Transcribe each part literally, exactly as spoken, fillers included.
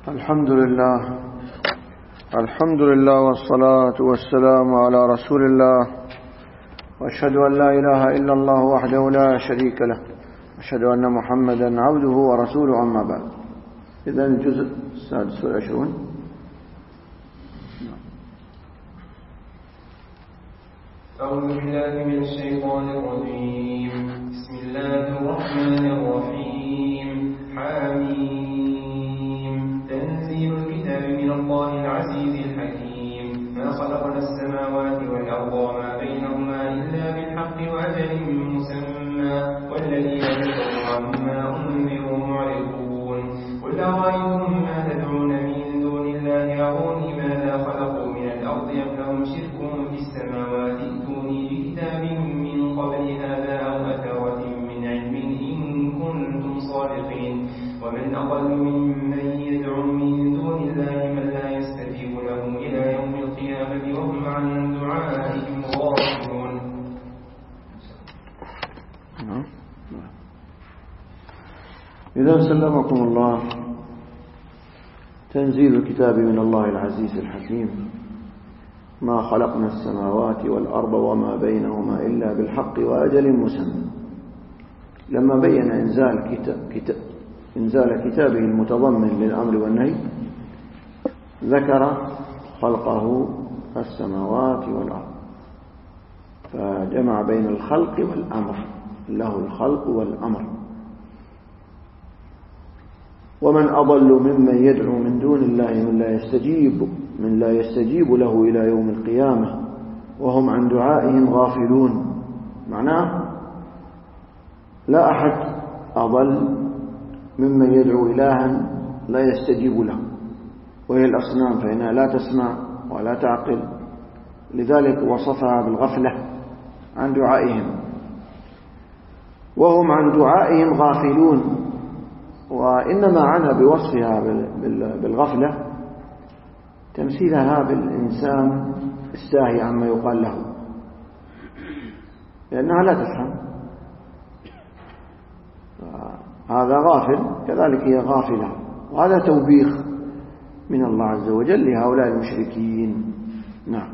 الحمد لله الحمد لله والصلاة والسلام على رسول الله، وأشهد أن لا إله إلا الله وحده لا شريك له، أشهد أن محمدا عبده ورسوله، أما بعد. إذن الجزء السادس والعشرون. أعوذ بالله من الشيطان الرجيم. بسم الله الرحمن الرحيم. حميم. تنزيل الكتاب من الله العزيز الحكيم. ما خلقنا السماوات والأرض وما بينهما إلا بالحق وأجل مسمى، والذين كفروا عما أنذروا معرضون. قل أرأيتم ما تدعون من دون الله أروني ماذا خلقوا من الأرض أم لهم شرك في السماوات، ائتوني بكتاب من قبل هذا أو أثرة من علم إن كنتم صادقين. ومن أضل ممن يدعو من دون الله من لا يستجيب له إلى يوم القيامة وهم عن دعائهم غافلون. إذا سلمكم الله. تنزيل الكتاب من الله العزيز الحكيم. ما خلقنا السماوات والأرض وما بينهما إلا بالحق وأجل مسمى. لما بين إنزال كتاب, كتاب إنزال كتابه المتضمن للأمر والنهي، ذكر خلقه السماوات والأرض، فجمع بين الخلق والأمر، له الخلق والأمر. ومن أضل ممن يدعو من دون الله من لا يستجيب من لا يستجيب له إلى يوم القيامة وهم عن دعائهم غافلون. معناه لا أحد أضل ممن يدعو إلها لا يستجيب له، وهي الأصنام، فإنها لا تسمع ولا تعقل، لذلك وصفها بالغفلة عن دعائهم، وهم عن دعائهم غافلون. وإنما عنى بوصفها بالغفلة تمثيلها بالإنسان الساهي عما يقال له، لأنها لا تفهم. هذا غافل، كذلك هي غافلة، وهذا توبيخ من الله عز وجل لهؤلاء المشركين. نعم.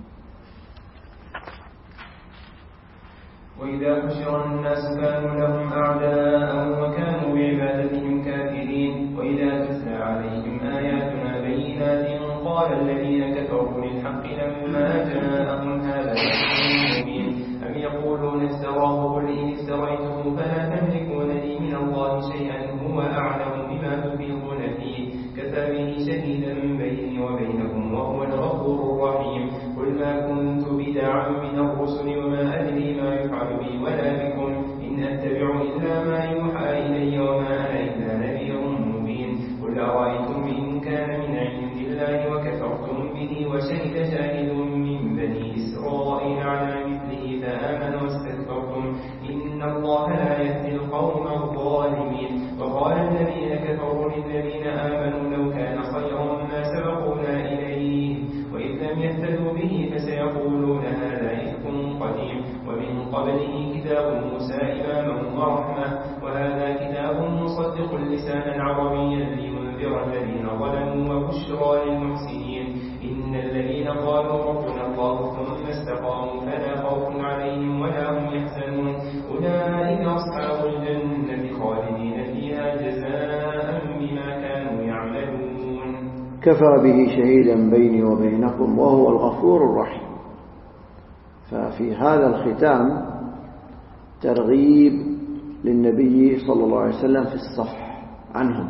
وإذا حشر الناس كانوا لهم أعداء وكانوا بعبادتهم كافرين. وإذا تتلى عليهم آياتنا بينات قال الذين كفروا للحق لما جاءهم هذا سحر مبين. أم يقولون افتراه، قل إن افتريته فلا تملكون لي من الله شيئا هو أعلم بما تفيضون فيه، كفى به شهيدا بيني وبينكم وهو الغفور الرحيم. قل ما كنت بدعا من الرسل وما أدري ما يفعل بي ولا بكم، إن أتبع إلا ما يوحى إلي وما أنا إلا نذير مبين. قل أرأيتم إن كان من عند الله وكفرتم به وشهد شاهد من بني إسرائيل على مثله فآمن واستكبرتم، إن الله لا يهدي القوم الظالمين. وقال الذين كفروا للذين آمنوا لو كان خيرا ما سبقونا إليه، وإذ لم يهتدوا به فسيقولون هذا إفك قديم. ومن قبله كتاب موسى إماما ورحمة، وهذا كتاب مصدق لسانا عربيا لينذر الذين ظلموا وبشرى للمحسنين. إن الذين قالوا ربنا الله ثم استقاموا فلا خوف عليهم ولا هم يحزنون، أولئك أصحاب الجنة خالدين فيها جزاء بما كانوا يعملون. كفى به شهيدا بيني وبينكم وهو الغفور الرحيم. ففي هذا الختام ترغيب للنبي صلى الله عليه وسلم في الصفح عنهم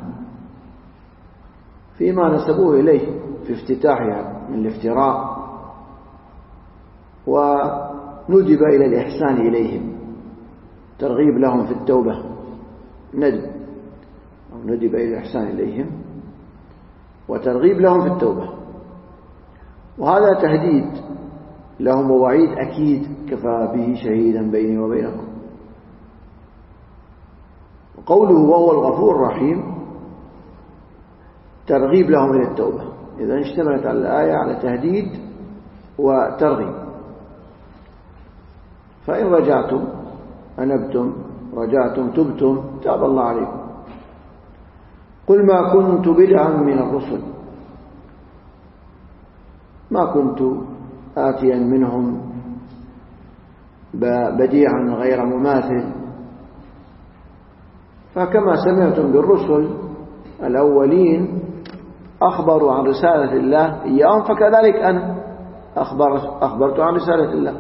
فيما نسبوه إليه في افتتاحها من الافتراء، وندب إلى الإحسان إليهم، ترغيب لهم في التوبة، ندب أو ندب إلى الإحسان إليهم وترغيب لهم في التوبة، وهذا تهديد لهم ووعيد أكيد. كفى به شهيدا بيني وبينكم. وقوله وهو الغفور الرحيم ترغيب لهم إلى التوبة. إذا اشتملت على الآية على تهديد وترغيب. فإن رجعتم أنبتم رجعتم تبتم تاب الله عليكم. قل ما كنت بدعا من الرسل، ما كنت آتيا منهم بديعا غير مماثل. فكما سمعتم بالرسل الأولين أخبروا عن رسالة الله إياهم، فكذلك أنا أخبر أخبرت عن رسالة الله.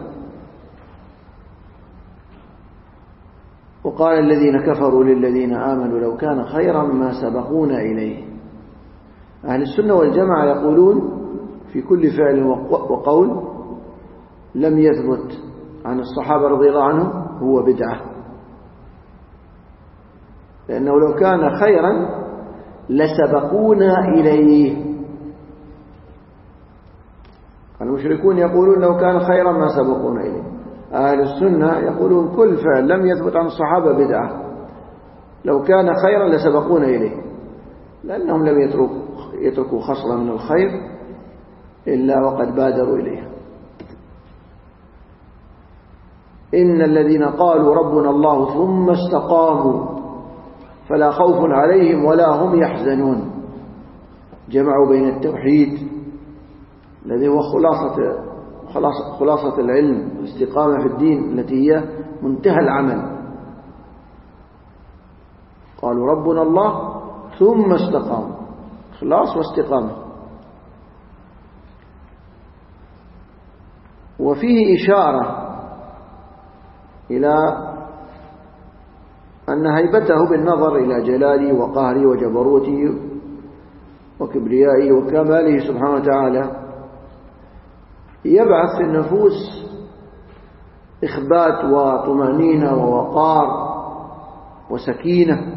وقال الذين كفروا للذين آمنوا لو كان خيرا ما سبقونا إليه. أهل السنة والجماعة يقولون في كل فعل وقول لم يثبت عن الصحابة رضي الله عنهم هو بدعة، لأنه لو كان خيرا لسبقونا إليه. المشركون يقولون لو كان خيرا ما سبقونا إليه. أهل السنة يقولون كل فعل لم يثبت عن الصحابة بدعة، لو كان خيرا لسبقونا إليه، لأنهم لم يتركوا يتركوا خصلة من الخير إلا وقد بادروا إليها. إن الذين قالوا ربنا الله ثم استقاموا فلا خوف عليهم ولا هم يحزنون. جمعوا بين التوحيد الذي هو خلاصة خلاصة العلم والاستقامة في الدين التي هي منتهى العمل. قالوا ربنا الله ثم استقاموا، خلاص واستقامة. وفيه إشارة إلى أن هيبته بالنظر إلى جلاله وقهره وجبروته وكبريائه وكماله سبحانه وتعالى يبعث في النفوس إخبات وطمأنينة ووقار وسكينة.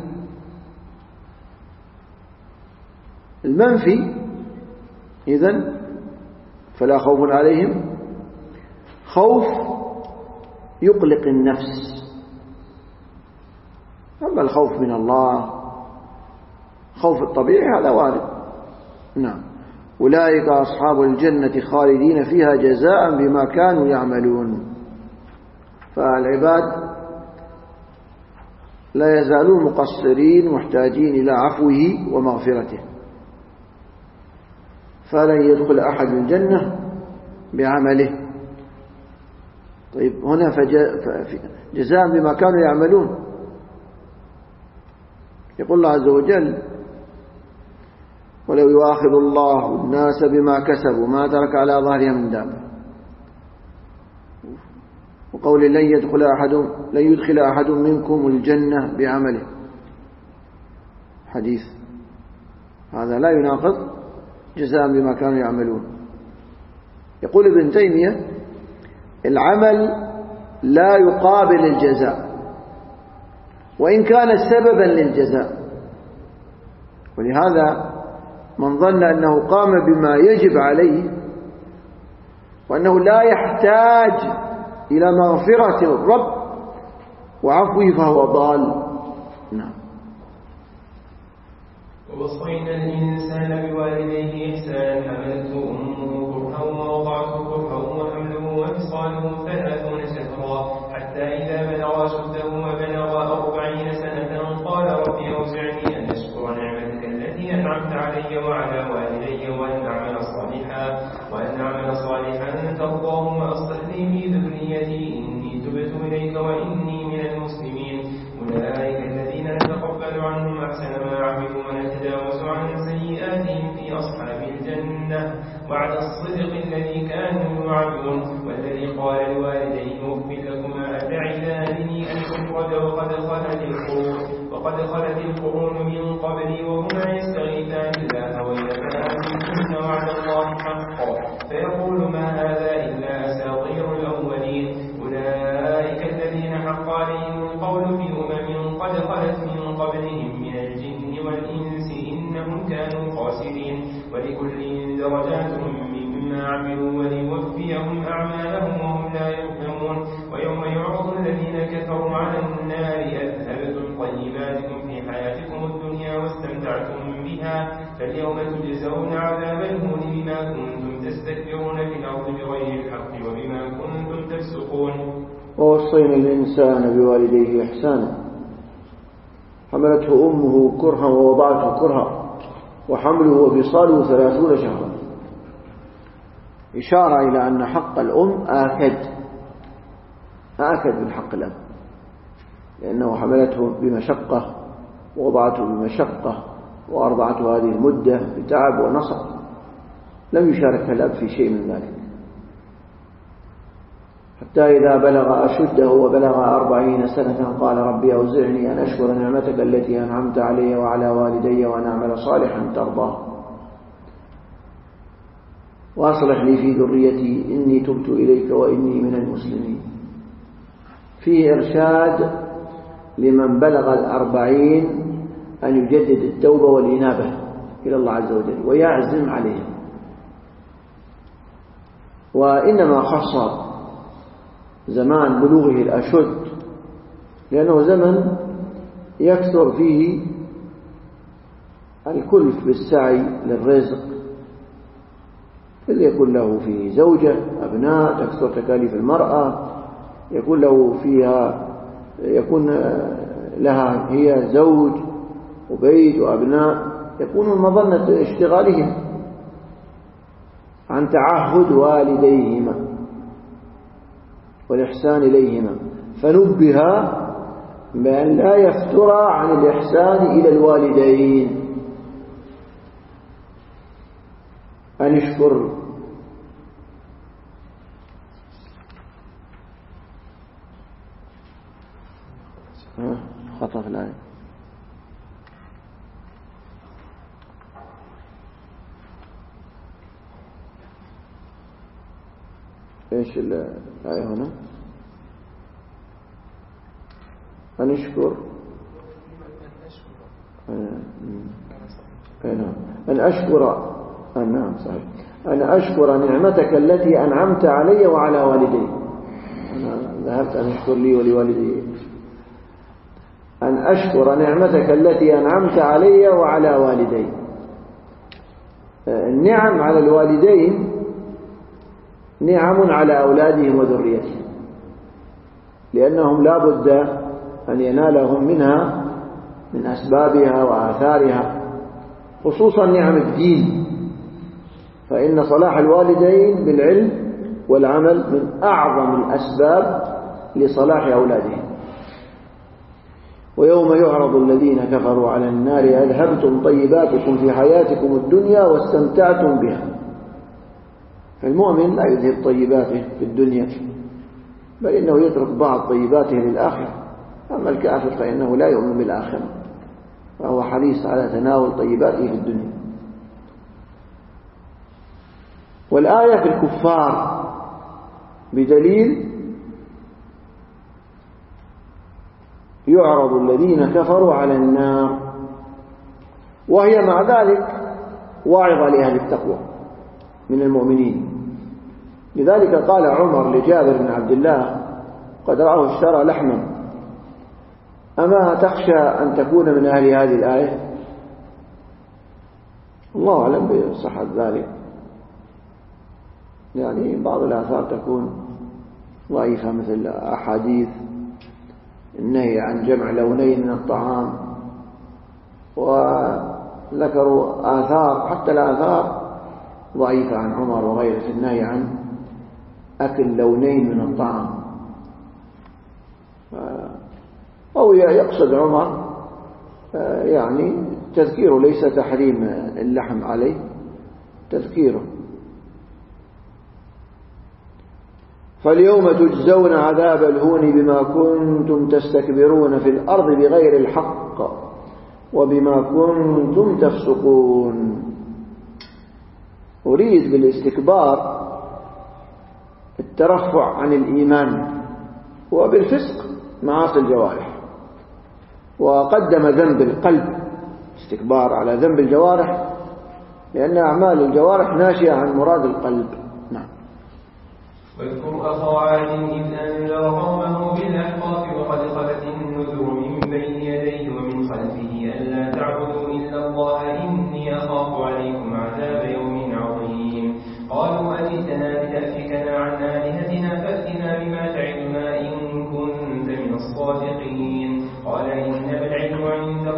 المنفي إذن فلا خوف عليهم، خوف يقلق النفس. أما الخوف من الله خوف الطبيعي هذا وارد. نعم. أولئك أصحاب الجنة خالدين فيها جزاء بما كانوا يعملون. فالعباد لا يزالون مقصرين محتاجين إلى عفوه ومغفرته، فلن يدخل أحد الجنة بعمله. طيب هنا جزاء بما كانوا يعملون. يقول الله عز وجل ولو يؤاخذ الله الناس بما كسبوا ما ترك على ظهرها من دابة. وقول لن يدخل أحد لن يدخل أحد منكم الجنة بعمله، حديث هذا لا يناقض جزاء بما كانوا يعملون. يقول ابن تيمية العمل لا يقابل الجزاء وإن كان سببا للجزاء، ولهذا من ظن أنه قام بما يجب عليه وأنه لا يحتاج إلى مغفرة الرب وعفوه فهو ضال. نعم. ووصينا الإنسان بوالديه إحسانا حملته أمه كرها ووضعته كرها وحمله وفصاله ثلاثون شهرا حتى إذا بلغ أشده وبلغ أربعين سنة قال رب أوزعني أن أشكر نعمتك التي أنعمت علي وعلى والدي وأن أعمل صالحا وأن أعمل صالحا ترضاه وأصلح لي في ذريتي إني تبت إليك وإني من المسلمين. أولئك الذين نتقبل عنهم أحسن ما عملوا ونتجاوز عن سيئاتهم في أصحاب الجنة وعد الصدق الذي كانوا يوعدون. والذي قال لوالديه أف لكما أتعدانني أن أخرج وقد خلت القرون وقد خلت القرون من قبلي وهما يستغيثان الله ويلك آمنتن وعد الله حقا فيقول ما هذا إلا أساطير الأولين. أولئك الذين حق عليهم القول في أمم قد خلت من قبلهم من الجن والإنس إنهم كانوا خاسرين. ولكل درجات مما عملوا وليوفيهم أعمالهم وهم لا يظلمون. ويوم يعرض الذين كفروا على النار أذهبتم طيباتكم في حياتكم الدنيا واستمتعتم بها فاليوم تجزون عذاب الهون بما كنتم تستكبرون في الأرض بغير الحق وبما كنتم تفسقون. ووصينا الإنسان بوالديه إحسانا حملته أمه كرها ووضعته كرها وحمله وفصاله ثلاثون شهرا، إشارة إلى أن حق الأم آكد آكد من حق الأب، لأنه حملته بمشقة ووضعته بمشقة وأرضعته هذه المدة بتعب ونصب، لم يشارك الأب في شيء من ذلك، حتى إذا بلغ أشده وبلغ أربعين سنة قال ربي أوزعني أن أشكر نعمتك التي أنعمت علي وعلى والدي وأن أعمل صالحا ترضاه وأصلح لي في ذريتي إني تبت إليك وإني من المسلمين. فيه إرشاد لمن بلغ الأربعين أن يجدد التوبة والإنابة إلى الله عز وجل ويعزم عليه، وإنما خص زمان بلوغه الأشد لأنه زمن يكثر فيه الكلف بالسعي للرزق، اللي يكون له فيه زوجة أبناء تكثر تكاليف المرأة، يكون له فيها يكون لها هي زوج وبيت وأبناء، يكون مظنة اشتغالهم عن تعهد والديهما والإحسان إليهما، فنبه بأن لا يفتر عن الإحسان إلى الوالدين، أن يشكر خطأ في الآية إيش الآية هنا؟ أن أشكر أن أشكر نعم صحيح أن أشكر نعمتك التي أنعمت علي وعلى والدي. أنا ذهبت أن أشكر لي ولوالدي. أن أشكر نعمتك التي أنعمت علي وعلى والدي. النعم على الوالدين نعم على أولادهم وذريتهم، لأنهم لا بد أن ينالهم منها من أسبابها وآثارها، خصوصا نعم الدين، فإن صلاح الوالدين بالعلم والعمل من أعظم الأسباب لصلاح أولادهم. ويوم يعرض الذين كفروا على النار أذهبتم طيباتكم في حياتكم الدنيا واستمتعتم بها. فالمؤمن لا يذهب طيباته في الدنيا، بل إنه يترك بعض طيباته للآخرة. أما الكافر فإنه لا يؤمن بالآخرة، فهو حريص على تناول طيباته في الدنيا. والآية في الكفار بدليل يعرض الذين كفروا على النار، وهي مع ذلك واعظة لأهل التقوى من المؤمنين. لذلك قال عمر لجابر بن عبد الله قد رآه اشترى لحما: أما تخشى أن تكون من أهل هذه الآية؟ الله أعلم بصحة ذلك، يعني بعض الآثار تكون ضعيفة مثل أحاديث النهي عن جمع لونين من الطعام، وذكروا آثار حتى الآثار ضعيفة عن عمر وغيره في النهي عن أكل لونين من الطعام. أو يقصد عمر يعني تذكيره، ليس تحريم اللحم عليه، تذكيره. فاليوم تجزون عذاب الهون بما كنتم تستكبرون في الأرض بغير الحق وبما كنتم تفسقون. أريد بالاستكبار الترفع عن الإيمان، وبالفسق معاصي الجوارح. وقدم ذنب القلب استكبار على ذنب الجوارح، لأن أعمال الجوارح ناشئة عن مراد القلب. نعم. واذكر أخا عاد إذ أنذر قومه بالأحقاف وقد خلت النذر من بين يديه ومن خلفه ألا تعبدوا إلا الله إني أخاف عليكم عذاب يوم عظيم. قالوا أجئتنا لتأفكنا عن آلهتنا فأتنا بما تعدنا إن كنت من الصادقين. قال إنما العلم عند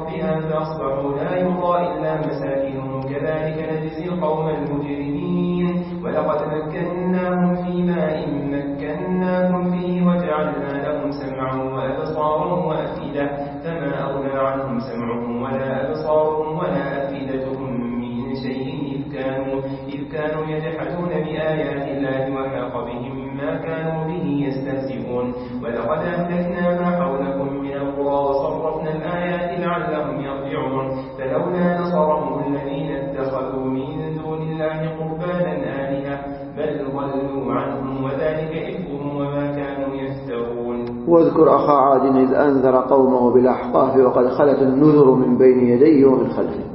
ربها فأصبحوا لا يرى إلا مساكنهم كذلك نجزي القوم المجرمين ولقد مكناهم في ماء مكناكم فيه وجعلنا لهم سمعا وأبصارا وأفئدة فما أغنى عنهم سمعهم ولا أبصارهم ولا أفئدتهم من شيء إذ كانوا, إذ كانوا يجحدون بآيات الله وحاق بهم ما كانوا به يستهزئون ولقد أهلكنا ما حولكم من القرى وصرفنا الآيات لعلهم يرجعون فلولا نصرهم الذين اتخذوا من دون الله قربانا آلهة بل ضلوا عنهم وذلك إفكهم وما كانوا يفترون. واذكر أخا عاد إذ أنذر قومه بالأحقاف وقد خلت النذر من بين يديه ومن خلفه.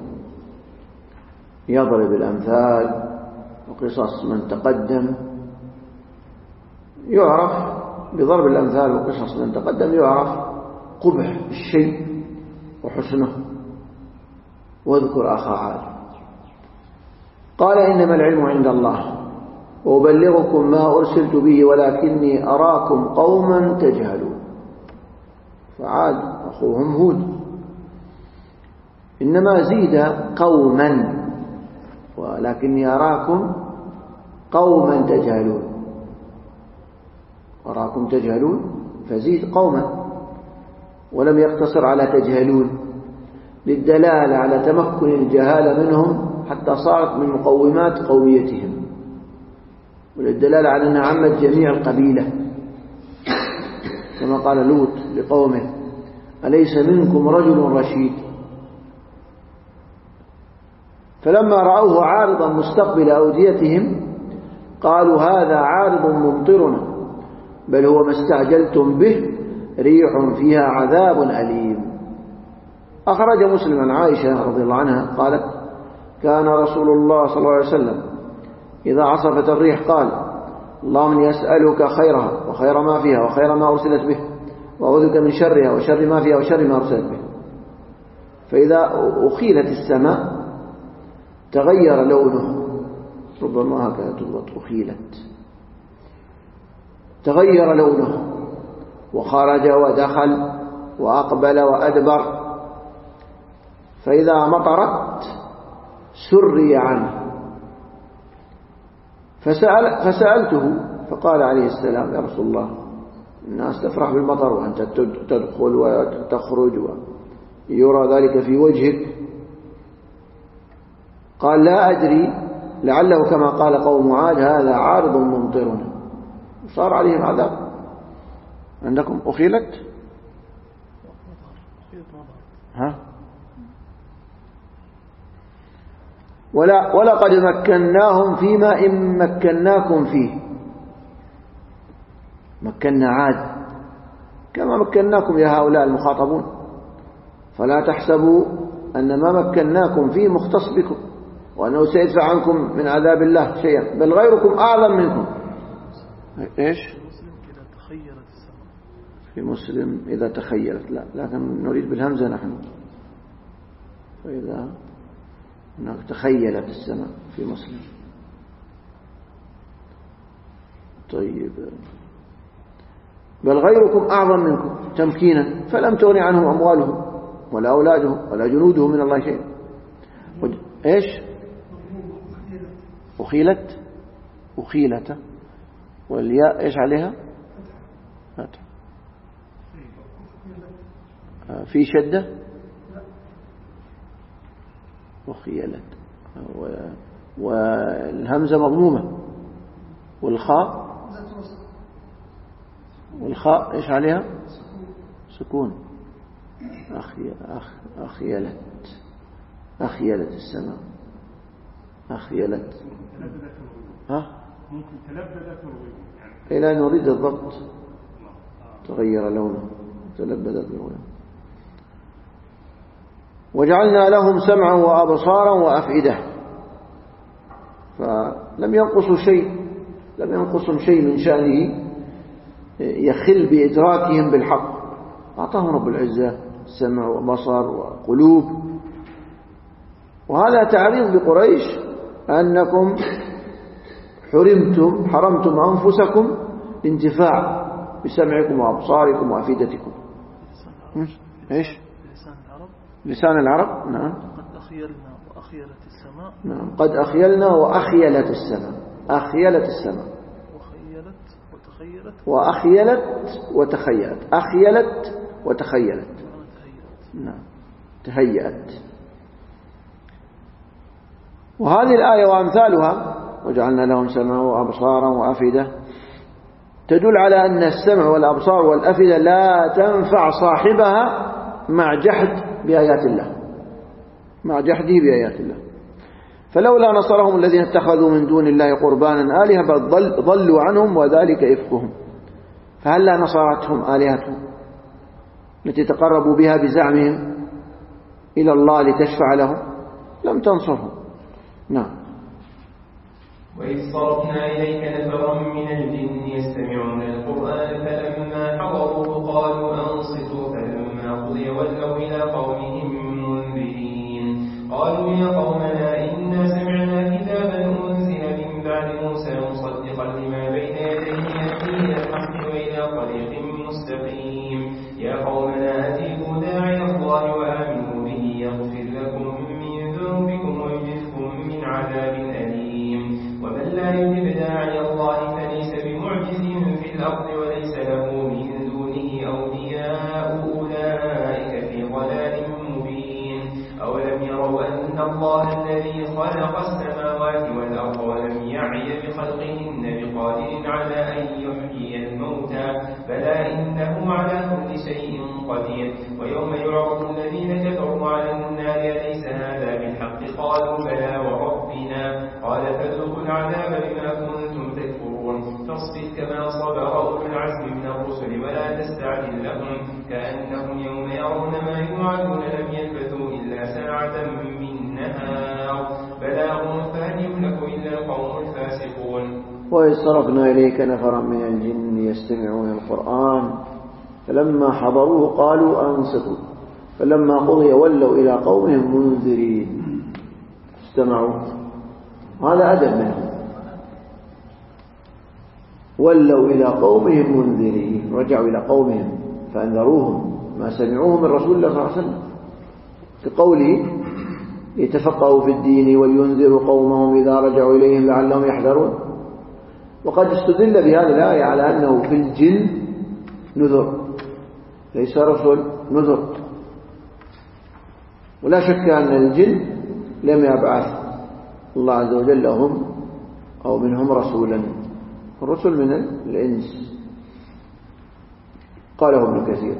يضرب الأمثال وقصص من تقدم. يعرف بضرب الأمثال وقصص من تقدم يعرف قبح الشيء وحسنه. واذكر أخا عاد قال إنما العلم عند الله وأبلغكم ما أرسلت به ولكني أراكم قوما تجهلون. فعاد أخوهم هود إنما زيد قوما ولكني أراكم قوما تجهلون. أراكم تجهلون فزيد قوما ولم يقتصر على تجهلون للدلالة على تمكن الجهالة منهم حتى صارت من مقومات قوميتهم وللدلالة على أنها عمت جميع القبيلة كما قال لوط لقومه أليس منكم رجل رشيد. فلما رأوه عارضا مستقبل أوديتهم قالوا هذا عارض ممطرنا بل هو ما استعجلتم به ريح فيها عذاب أليم. أخرج مسلم عن عائشة رضي الله عنها قالت كان رسول الله صلى الله عليه وسلم إذا عصفت الريح قال اللهم يسألك خيرها وخير ما فيها وخير ما أرسلت به وأعوذ بك من شرها وشر ما فيها وشر ما أرسلت به. فإذا أخيلت السماء تغير لونه ربما هكذا تضبط أخيلت تغير لونه وخرج ودخل وأقبل وأدبر فإذا مطرت سري عنه فسأل فسألته فقال عليه السلام يا رسول الله الناس تفرح بالمطر وأنت تدخل وتخرج ويرى ذلك في وجهك. قال لا أدري لعله كما قال قوم عاد هذا عارض ممطرنا صار عليهم عذاب. عندكم أخيلت ها ولا ولقد مكناهم فيما إن مكناكم فيه. مكنا عاد كما مكناكم يا هؤلاء المخاطبون فلا تحسبوا أن ما مكناكم فيه مختص بكم وأنه سيدفع عنكم من عذاب الله شيئا بل غيركم أعظم منكم. إيش في مسلم إذا تخيلت لا لكن نريد بالهمزة نحن فإذا هناك تخيلت السماء في مسلم. طيب بل غيركم أعظم منكم تمكينا فلم تغن عنهم أموالهم ولا أولادهم ولا جنودهم من الله شيء. إيش أخيلت أخيلت والياء إيش عليها فتح في شدة أخيلت والهمزة مضمومة والخاء والخاء إيش عليها سكون أخي أخ أخيلت أخيلت السماء أخيلت ها ممكن تلبدت إلى أن نريد الضبط تغير لونه تلبدت لونه. وجعلنا لهم سمعا وأبصارا وأفئدة فلم ينقصوا شيء لم ينقصهم شيء من شأنه يخل بإدراكهم بالحق. أعطاهم رب العزة سمع وبصر وقلوب وهذا تعريض بقريش أنكم حرمتم حرمتم أنفسكم الانتفاع بسمعكم وأبصاركم وأفئدتكم. إيش لسان العرب. نعم. قد أخيلنا وأخيلت السماء. نعم. قد أخيلنا وأخيلت السماء. أخيلت السماء. وخيلت وتخيلت. وأخيلت وتخيلت. أخيلت وتخيلت. نعم. تهيأت. وهذه الآية وأمثالها وجعلنا لهم سمعا وأبصارا وأفئدة تدل على أن السمع والأبصار والأفئدة لا تنفع صاحبها مع جحد بآيات الله، مع جحده بآيات الله. فلولا نصرهم الذين اتخذوا من دون الله قربانا آلهة بل ضلوا عنهم وذلك إفكهم. فهلا نصرتهم آلهتهم التي تقربوا بها بزعمهم إلى الله لتشفع لهم؟ لم تنصرهم. نعم. وإذ صرفنا إليك نفرا من الجن يستمعون القرآن فلما حضروه قالوا أنصتوا فلما قضي ولوا إلى قومهم منذرين قالوا يا قومنا إنا سمعنا كتابا أنزل من بعد موسى مصدقا لما بين يديه يهدي إلى الحق وإلى طريق مستقيم يا قومنا أجيبوا داعي الله وآمنوا به يغفر لكم من ذنوبكم ويجزكم من عذاب أليم ومن لا يجب داعي الله فليس بمعجز في الأرض وليس له من دونه أولياء أولئك في ضلال مبين أولم يروا أن الله الذي خلق السماوات والأرض ولم يعي بخلقهن بقادر على أن يحيي الموتى بلى إنه على كل شيء قدير ويوم يعرض الذين كفروا على النار أليس هذا بالحق قالوا بلى وربنا قال فذوقوا العذاب بما كنتم تكفرون فاصبر كما صبر أولو العزم من الرسل ولا تستعجل لهم كأنهم يوم يرون ما يوعدون لم يلبثوا إلا ساعة من نهار بلاغ فهل يهلك إلا القوم الفاسقون. وإذ صرفنا إليك نفرا من الجن يستمعون القرآن فلما حضروه قالوا أنصتوا فلما قضي ولوا إلى قومهم منذرين. استمعوا، هذا أدب منهم. ولوا إلى قومهم منذرين، رجعوا إلى قومهم فأنذروهم ما سمعوه من رسول الله صلى الله عليه وسلم كقوله يتفقهوا في الدين ولينذروا قومهم إذا رجعوا إليهم لعلهم يحذرون. وقد استدل بهذه الآية على أنه في الجن نذر ليس رسل نذر، ولا شك أن الجن لم يبعث الله عز وجل لهم أو منهم رسولا، الرسل من الإنس. قاله ابن كثير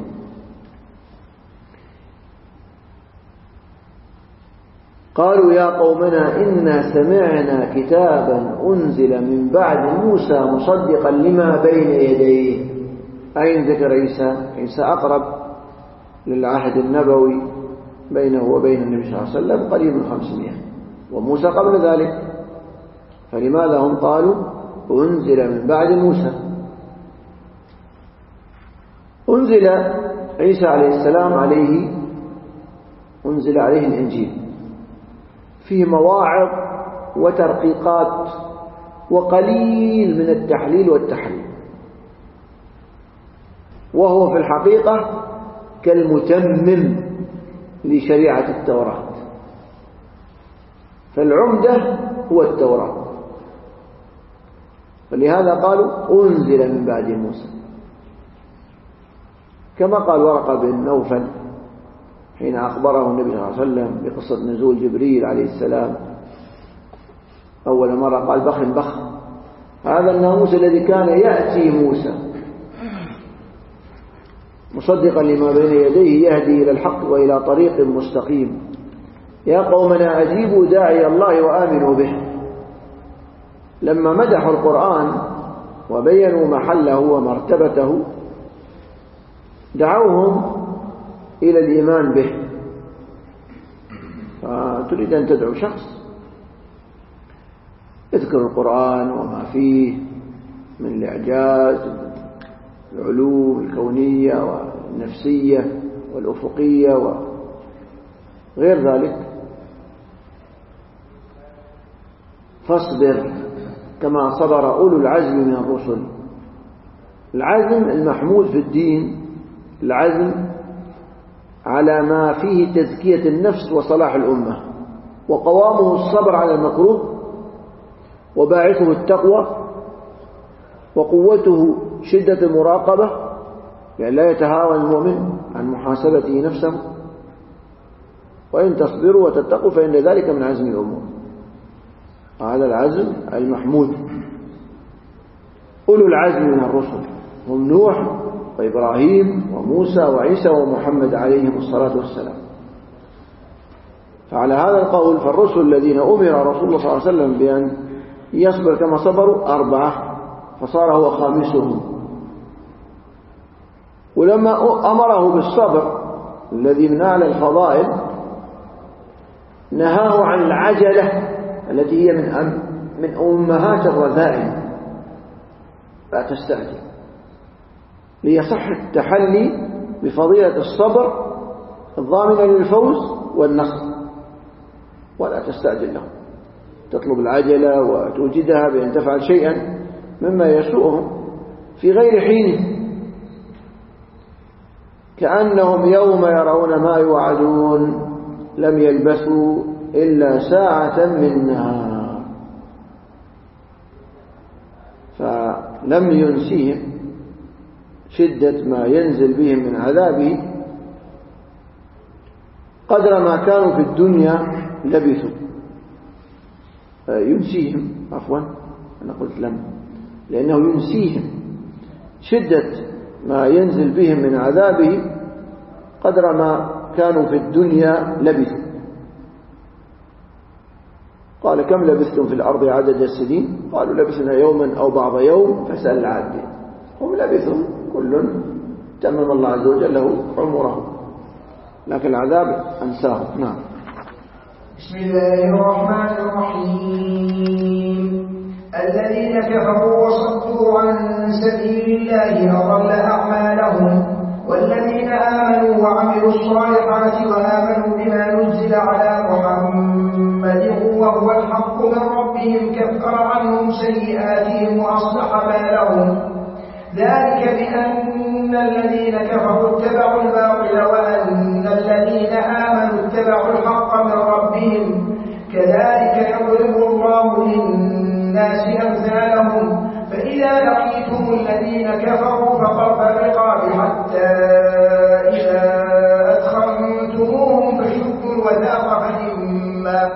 قالوا يا قومنا إنا سمعنا كتابا أنزل من بعد موسى مصدقا لما بين يديه. أين ذكر عيسى؟ عيسى أقرب للعهد النبوي بينه وبين النبي صلى الله عليه وسلم قريب من خمسمائة، وموسى قبل ذلك، فلماذا هم قالوا أنزل من بعد موسى؟ أنزل عيسى عليه السلام عليه أنزل عليه الإنجيل فيه مواعظ وترقيقات وقليل من التحليل والتحريم، وهو في الحقيقة كالمتمم لشريعة التوراة، فالعمدة هو التوراة، فلهذا قالوا أنزل من بعد موسى، كما قال ورقة بن نوفل حين أخبره النبي صلى الله عليه وسلم بقصة نزول جبريل عليه السلام أول مرة قال بخ بخ، هذا الناموس الذي كان يأتي موسى مصدقا لما بين يديه يهدي إلى الحق وإلى طريق مستقيم. يا قومنا أجيبوا داعي الله وآمنوا به. لما مدحوا القرآن وبينوا محله ومرتبته دعوهم إلى الإيمان به. فتريد أن تدعو شخص اذكر القرآن وما فيه من الإعجاز، العلوم الكونية والنفسية والأفقية وغير ذلك، فاصبر كما صبر أولو العزم من الرسل. العزم المحمود في الدين، العزم على ما فيه تزكية النفس وصلاح الأمة، وقوامه الصبر على المكروه، وباعثه التقوى، وقوته شدة المراقبة، يعني لا يتهاون المؤمن عن محاسبته نفسه، وإن تصبروا وتتقوا فإن ذلك من عزم الأمور. هذا العزم المحمود. أولو العزم من الرسل هم نوح وإبراهيم وموسى وعيسى ومحمد عليهم الصلاة والسلام. فعلى هذا القول فالرسل الذين أمر رسول الله صلى الله عليه وسلم بأن يصبر كما صبروا أربعة، فصار هو خامسهم. ولما أمره بالصبر الذي من أعلى الفضائل نهاه عن العجلة التي هي من من أمهات الرذائل. لا تستعجل، ليصح التحلي بفضيلة الصبر الضامنة للفوز والنصر، ولا تستعجل له، تطلب العجلة وتوجدها بأن تفعل شيئا مما يسوءهم في غير حينه، كأنهم يوم يرون ما يوعدون لم يلبثوا إلا ساعة من نهار. فلم ينسيهم شدة ما ينزل بهم من عذابه قدر ما كانوا في الدنيا لبثوا. ينسيهم، عفوا أنا قلت لم، لأنه ينسيهم شدة ما ينزل بهم من عذابه قدر ما كانوا في الدنيا لبثوا. قال كم لبثتم في الأرض عدد السنين؟ قالوا لبثنا يوما أو بعض يوم فسأل العادين. هم لبثوا كل تمم الله عز وجل له عمره، لكن العذاب أنساه. نعم. بسم الله الرحمن الرحيم. الذين كفروا وصدوا عن سبيل الله أضل أعمالهم، والذين آمنوا وعملوا الصالحات وآمنوا بما نزل على محمد وهو الحق من ربهم كفر عنهم سيئاتهم وأصلح بالهم. ذلك بأن الذين كفروا اتبعوا الباطل وأن الذين آمنوا اتبعوا الحق من ربهم. كذلك يضرب الله للناس أمثالهم، فإذا لقيتم الذين كفروا فضرب الرقاب حتى إذا أدخلتموهم فشدوا الوثاق فإما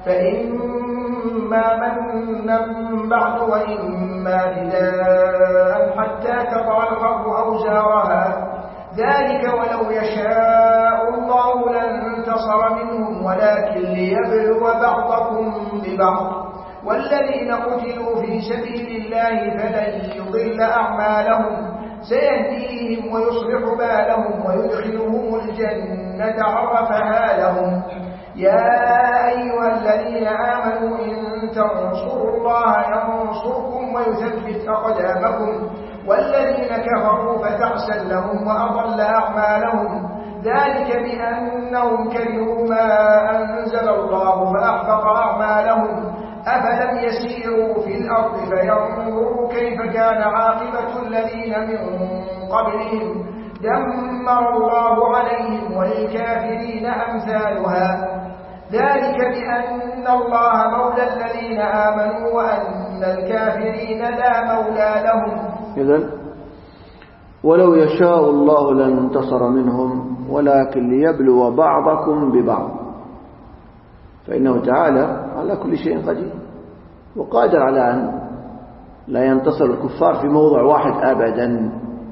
فإما منا بعد وإما فداء حتى تضع الحرب أوزارها. ذلك ولو يشاء الله لانتصر منهم ولكن ليبلو بعضكم ببعض. والذين قتلوا في سبيل الله فلن يضل أعمالهم، سيهديهم ويصلح بالهم ويدخلهم الجنة عرفها لهم. يا أيها الذين آمنوا إن تنصروا الله ينصركم ويثبت أقدامكم. والذين كفروا فتعسا لهم وأضل أعمالهم. ذلك بأنهم كرهوا ما أنزل الله فأحبط أعمالهم. أفلم يسيروا في الأرض فينظروا كيف كان عاقبة الذين من قبلهم دمر الله عليهم وللكافرين أمثالها. ذلك بأن الله مولى الذين آمنوا وأن الكافرين لا مولى لهم. إذن ولو يشاء الله لانتصر منهم ولكن ليبلو بعضكم ببعض، فإنه تعالى على كل شيء قدير وقادر على أن لا ينتصر الكفار في موضع واحد أبدا،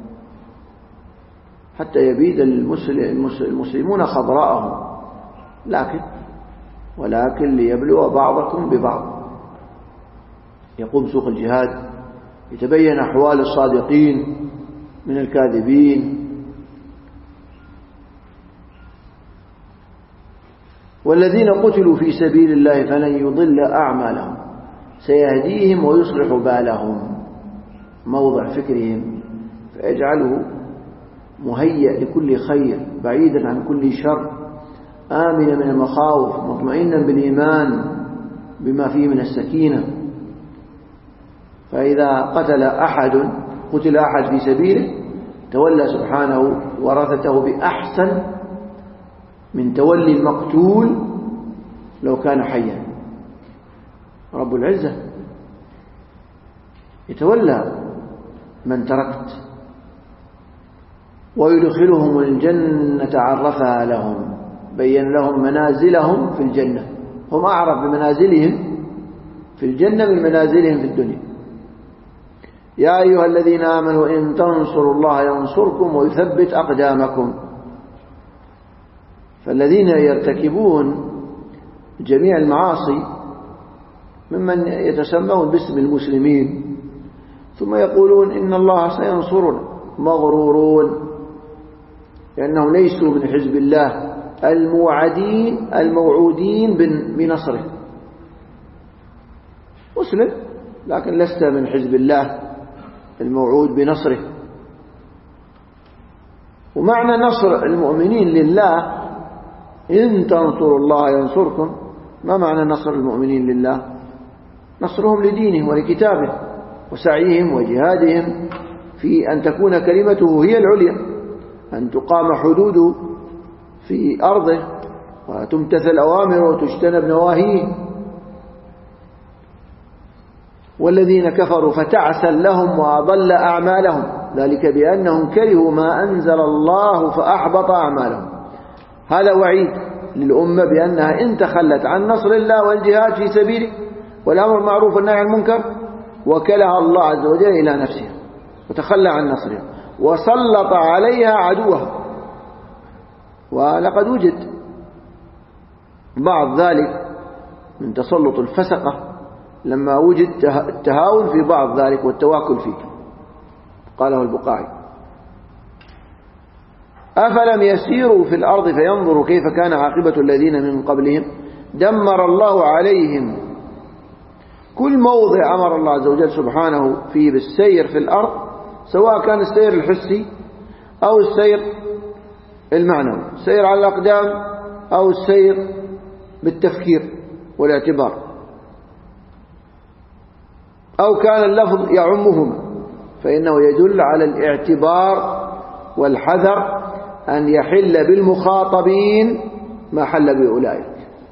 حتى يبيد المسلمون خضراءهم، لكن ولكن ليبلو بعضكم ببعض. يقوم سوق الجهاد يتبين أحوال الصادقين من الكاذبين. والذين قتلوا في سبيل الله فلن يضل أعمالهم، سيهديهم ويصلح بالهم، موضع فكرهم فيجعله مهيئ لكل خير، بعيدا عن كل شر، آمنا من المخاوف، مطمئنا بالإيمان بما فيه من السكينة. فإذا قتل أحد قتل أحد في سبيله تولى سبحانه ورثته بأحسن من تولي المقتول لو كان حيا. رب العزة يتولى من تركت ويدخلهم الجنة عرفها لهم، بين لهم منازلهم في الجنة، هم أعرف بمنازلهم في الجنة من منازلهم في الدنيا. يا أيها الذين آمنوا إن تنصروا الله ينصركم ويثبت أقدامكم. فالذين يرتكبون جميع المعاصي ممن يتسمون باسم المسلمين ثم يقولون إن الله سينصرنا، مغرورون، لأنهم ليسوا من حزب الله الموعدين الموعودين بنصره. مسلم لكن لست من حزب الله الموعود بنصره. ومعنى نصر المؤمنين لله إن تنصروا الله ينصركم، ما معنى نصر المؤمنين لله؟ نصرهم لدينه ولكتابه وسعيهم وجهادهم في أن تكون كلمته هي العليا، أن تقام حدوده في أرضه وتمتثل أوامره وتجتنب نواهيه. والذين كفروا فتعسا لهم وأضل أعمالهم، ذلك بأنهم كرهوا ما أنزل الله فأحبط أعمالهم. هذا وعيد للأمة بأنها إن تخلت عن نصر الله والجهاد في سبيله والأمر معروف والنهي عن المنكر وكلها الله عز وجل إلى نفسها وتخلى عن نصرها وسلط عليها عدوها. ولقد وجد بعض ذلك من تسلط الفسقة لما وجد التهاون في بعض ذلك والتواكل فيه. قاله البقاعي: أفلم يسيروا في الأرض فينظروا كيف كان عاقبة الذين من قبلهم دمر الله عليهم. كل موضع أمر الله عز وجل سبحانه فيه بالسير في الأرض، سواء كان السير الحسي أو السير المعنوي، السير على الأقدام أو السير بالتفكير والاعتبار، أو كان اللفظ يعمهما، فإنه يدل على الاعتبار والحذر أن يحل بالمخاطبين ما حل بأولئك.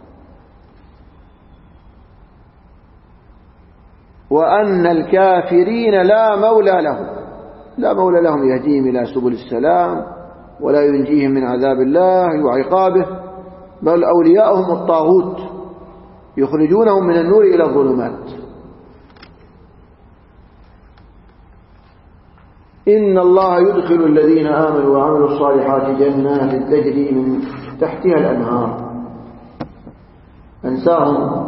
وأن الكافرين لا مولى لهم، لا مولى لهم يهديهم إلى سبل السلام ولا ينجيهم من عذاب الله وعقابه، بل أولياؤهم الطاغوت يخرجونهم من النور إلى الظلمات. إن الله يدخل الذين آمنوا وعملوا الصالحات جنات تجري من تحتها الأنهار. أنساهم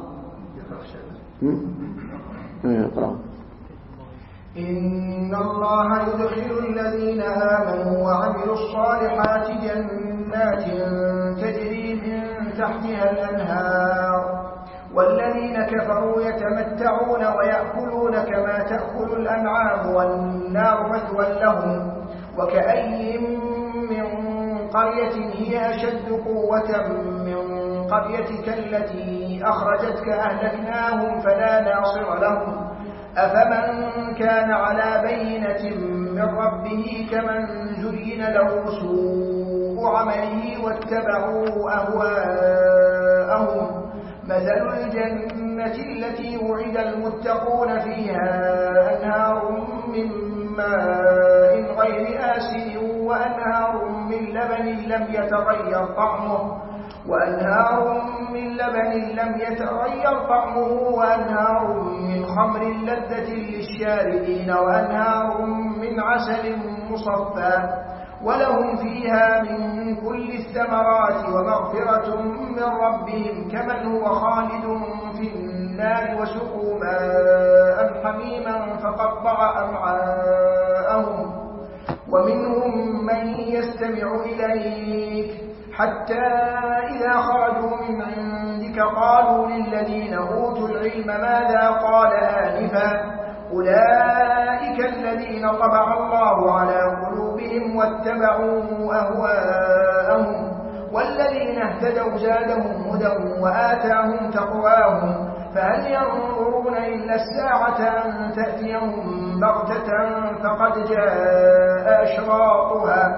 إن الله يدخل الذين آمنوا وعملوا الصالحات جنات تجري من تحتها الأنهار والذين كفروا يتمتعون ويأكلون كما تأكل الأنعام والنار مثوى لهم. وكأي من قرية هي أشد قوة من قريتك التي أخرجتك أهلكناهم فلا ناصر لهم. أفمن كان على بينة من ربه كمن زين له سوء عمله واتبعوا أهواءهم. مثل الجنة التي وعد المتقون فيها أنهار من ماء غير آسن وأنهار من لبن لم يتغير طعمه وأنهار من لبن لم يتغير طعمه وأنهار من خمر لذة للشاربين وأنهار من عسل مصفى ولهم فيها من كل الثمرات ومغفرة من ربهم كمن هو خالد في النار وسقوا ماء حميما فقطع أمعاءهم. ومنهم من يستمع إليك حتى إذا خرجوا من عندك قالوا للذين أوتوا العلم ماذا قال آنفا أولئك الذين طبع الله على قلوبهم واتبعوا أهواءهم والذين اهتدوا زادهم هدى وآتاهم تقواهم. فهل ينظرون إلا الساعة أن تأتيهم بغتة فقد جاء أشراطها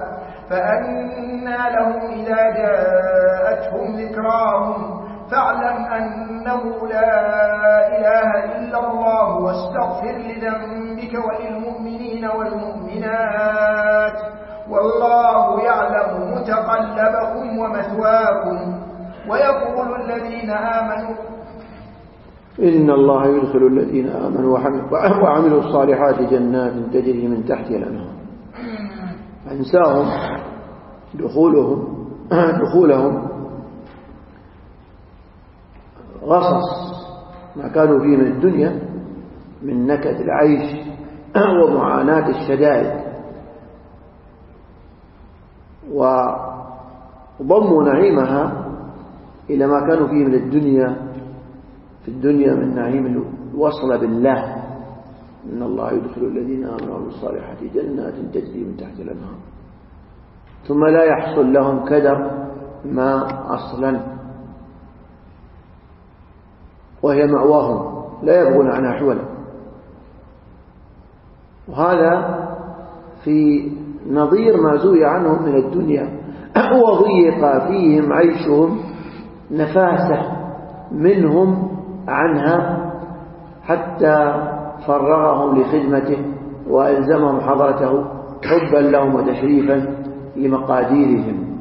فأنى لهم إذا جاءتهم ذكراهم فاعلم أنه لا إله إلا الله واستغفر لذنبك وللمؤمنين والمؤمنات والله يعلم متقلبكم ومثواكم. ويقول الذين آمنوا إن الله يدخل الذين آمنوا وعملوا الصالحات جنات تجري من تحتها الأنهار. أنساهم دخولهم دخولهم غصص ما كانوا فيه من الدنيا من نكد العيش ومعاناة الشدائد، وضموا نعيمها إلى ما كانوا فيه من الدنيا في الدنيا من نعيم الوصل بالله. إن الله يدخل الذين آمنوا وعملوا الصالحات جنات تجري من تحت الأنهار ثم لا يحصل لهم كدر ما أصلا، وهي مأواهم لا يبغون عنها حولا. وهذا في نظير ما زوي عنهم من الدنيا وضيق فيهم عيشهم نفاسة منهم عنها حتى فرغهم لخدمته وألزمهم حضرته حبا لهم وتشريفا لمقاديرهم.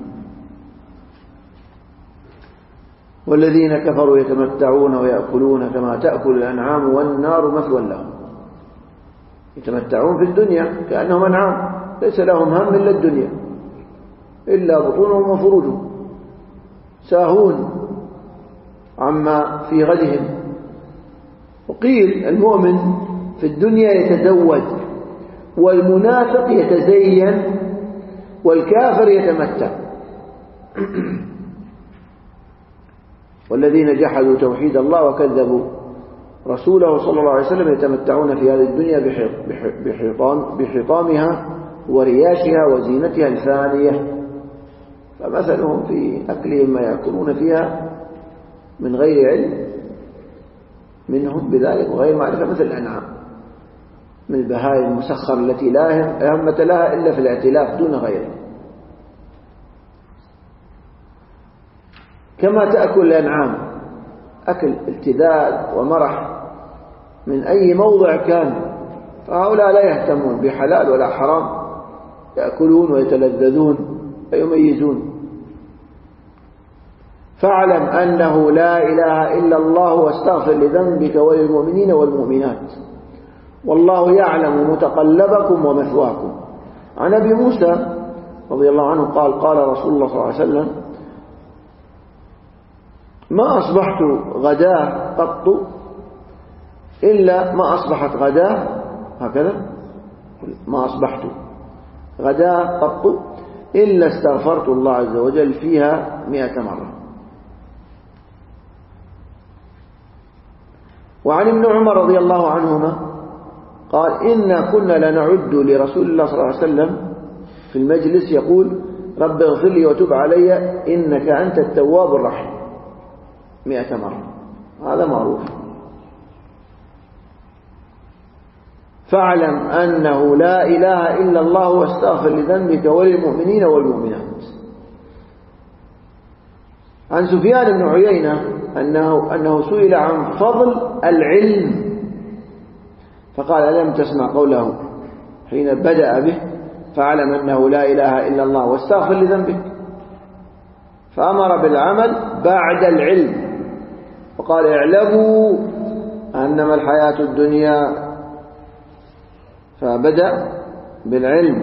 والذين كفروا يتمتعون ويأكلون كما تأكل الأنعام والنار مثوى لهم. يتمتعون في الدنيا كأنهم أنعام ليس لهم هم إلا الدنيا إلا بطونهم وفروجهم، ساهون عما في غدهم. وقيل المؤمن في الدنيا يتزود والمنافق يتزين والكافر يتمتع. والذين جحدوا توحيد الله وكذبوا رسوله صلى الله عليه وسلم يتمتعون في هذه الدنيا بحيطان بحطامها ورياشها وزينتها الفانية، فمثلهم في أكلهم ما يأكلون فيها من غير علم منهم بذلك وغير معرفة مثل الأنعام من البهائم المسخر التي لا همة لها إلا في الاعتلاف دون غيره. كما تأكل الأنعام أكل التذاذ ومرح من أي موضع كان، فهؤلاء لا يهتمون بحلال ولا حرام، يأكلون ويتلذذون ويميزون. فاعلم أنه لا إله إلا الله واستغفر لذنبك وللمؤمنين والمؤمنات والله يعلم متقلبكم ومثواكم. عن أبي موسى رضي الله عنه قال قال رسول الله صلى الله عليه وسلم ما أصبحت غداه قط إلا ما أصبحت غداه هكذا ما أصبحت غداه قط إلا استغفرت الله عز وجل فيها مئة مرة. وعن ابن عمر رضي الله عنهما قال إنا كنا لنعد لرسول الله صلى الله عليه وسلم في المجلس يقول رب اغفر لي وتب علي إنك أنت التواب الرحيم مئة مرة. هذا معروف. فاعلم أنه لا إله إلا الله واستغفر لذنبك وللمؤمنين والمؤمنات. عن سفيان بن عيينة أنه, أنه سئل عن فضل العلم فقال ألم تسمع قوله حين بدأ به فاعلم أنه لا إله إلا الله واستغفر لذنبك، فأمر بالعمل بعد العلم وقال اعلموا أنما الحياة الدنيا، فبدأ بالعلم.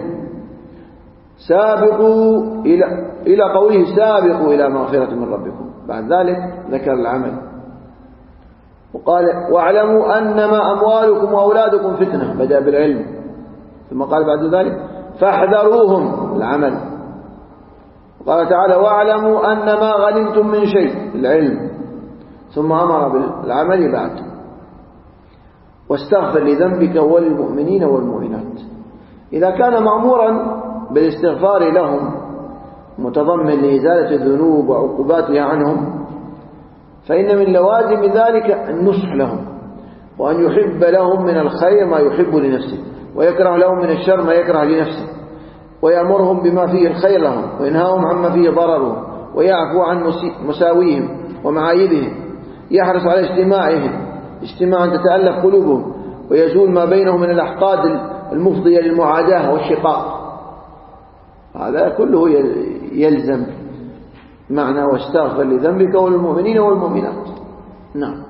سابقوا إلى إلى قوله سابقوا إلى مغفرة من ربكم، بعد ذلك ذكر العمل وقال واعلموا أنما أموالكم وأولادكم فتنة، بدأ بالعلم ثم قال بعد ذلك فاحذروهم، العمل. وقال تعالى واعلموا أنما غنمتم من شيء، العلم، ثم أمر بالعمل بعد. واستغفر لذنبك وللمؤمنين والمؤمنات. إذا كان مأمورا بالاستغفار لهم متضمن لإزالة الذنوب وعقوباتها عنهم، فإن من لوازم ذلك النصح لهم وأن يحب لهم من الخير ما يحب لنفسه ويكره لهم من الشر ما يكره لنفسه. ويأمرهم بما فيه الخير لهم وينهاهم عما فيه ضررهم ويعفو عن مساويهم ومعايبهم، يحرص على اجتماعهم اجتماعا تتألف قلوبهم، ويزول ما بينهم من الأحقاد المفضية للمعاداة والشقاق. هذا كله يلزم معنى واستغفر لذنبك وللمؤمنين والمؤمنات. نعم.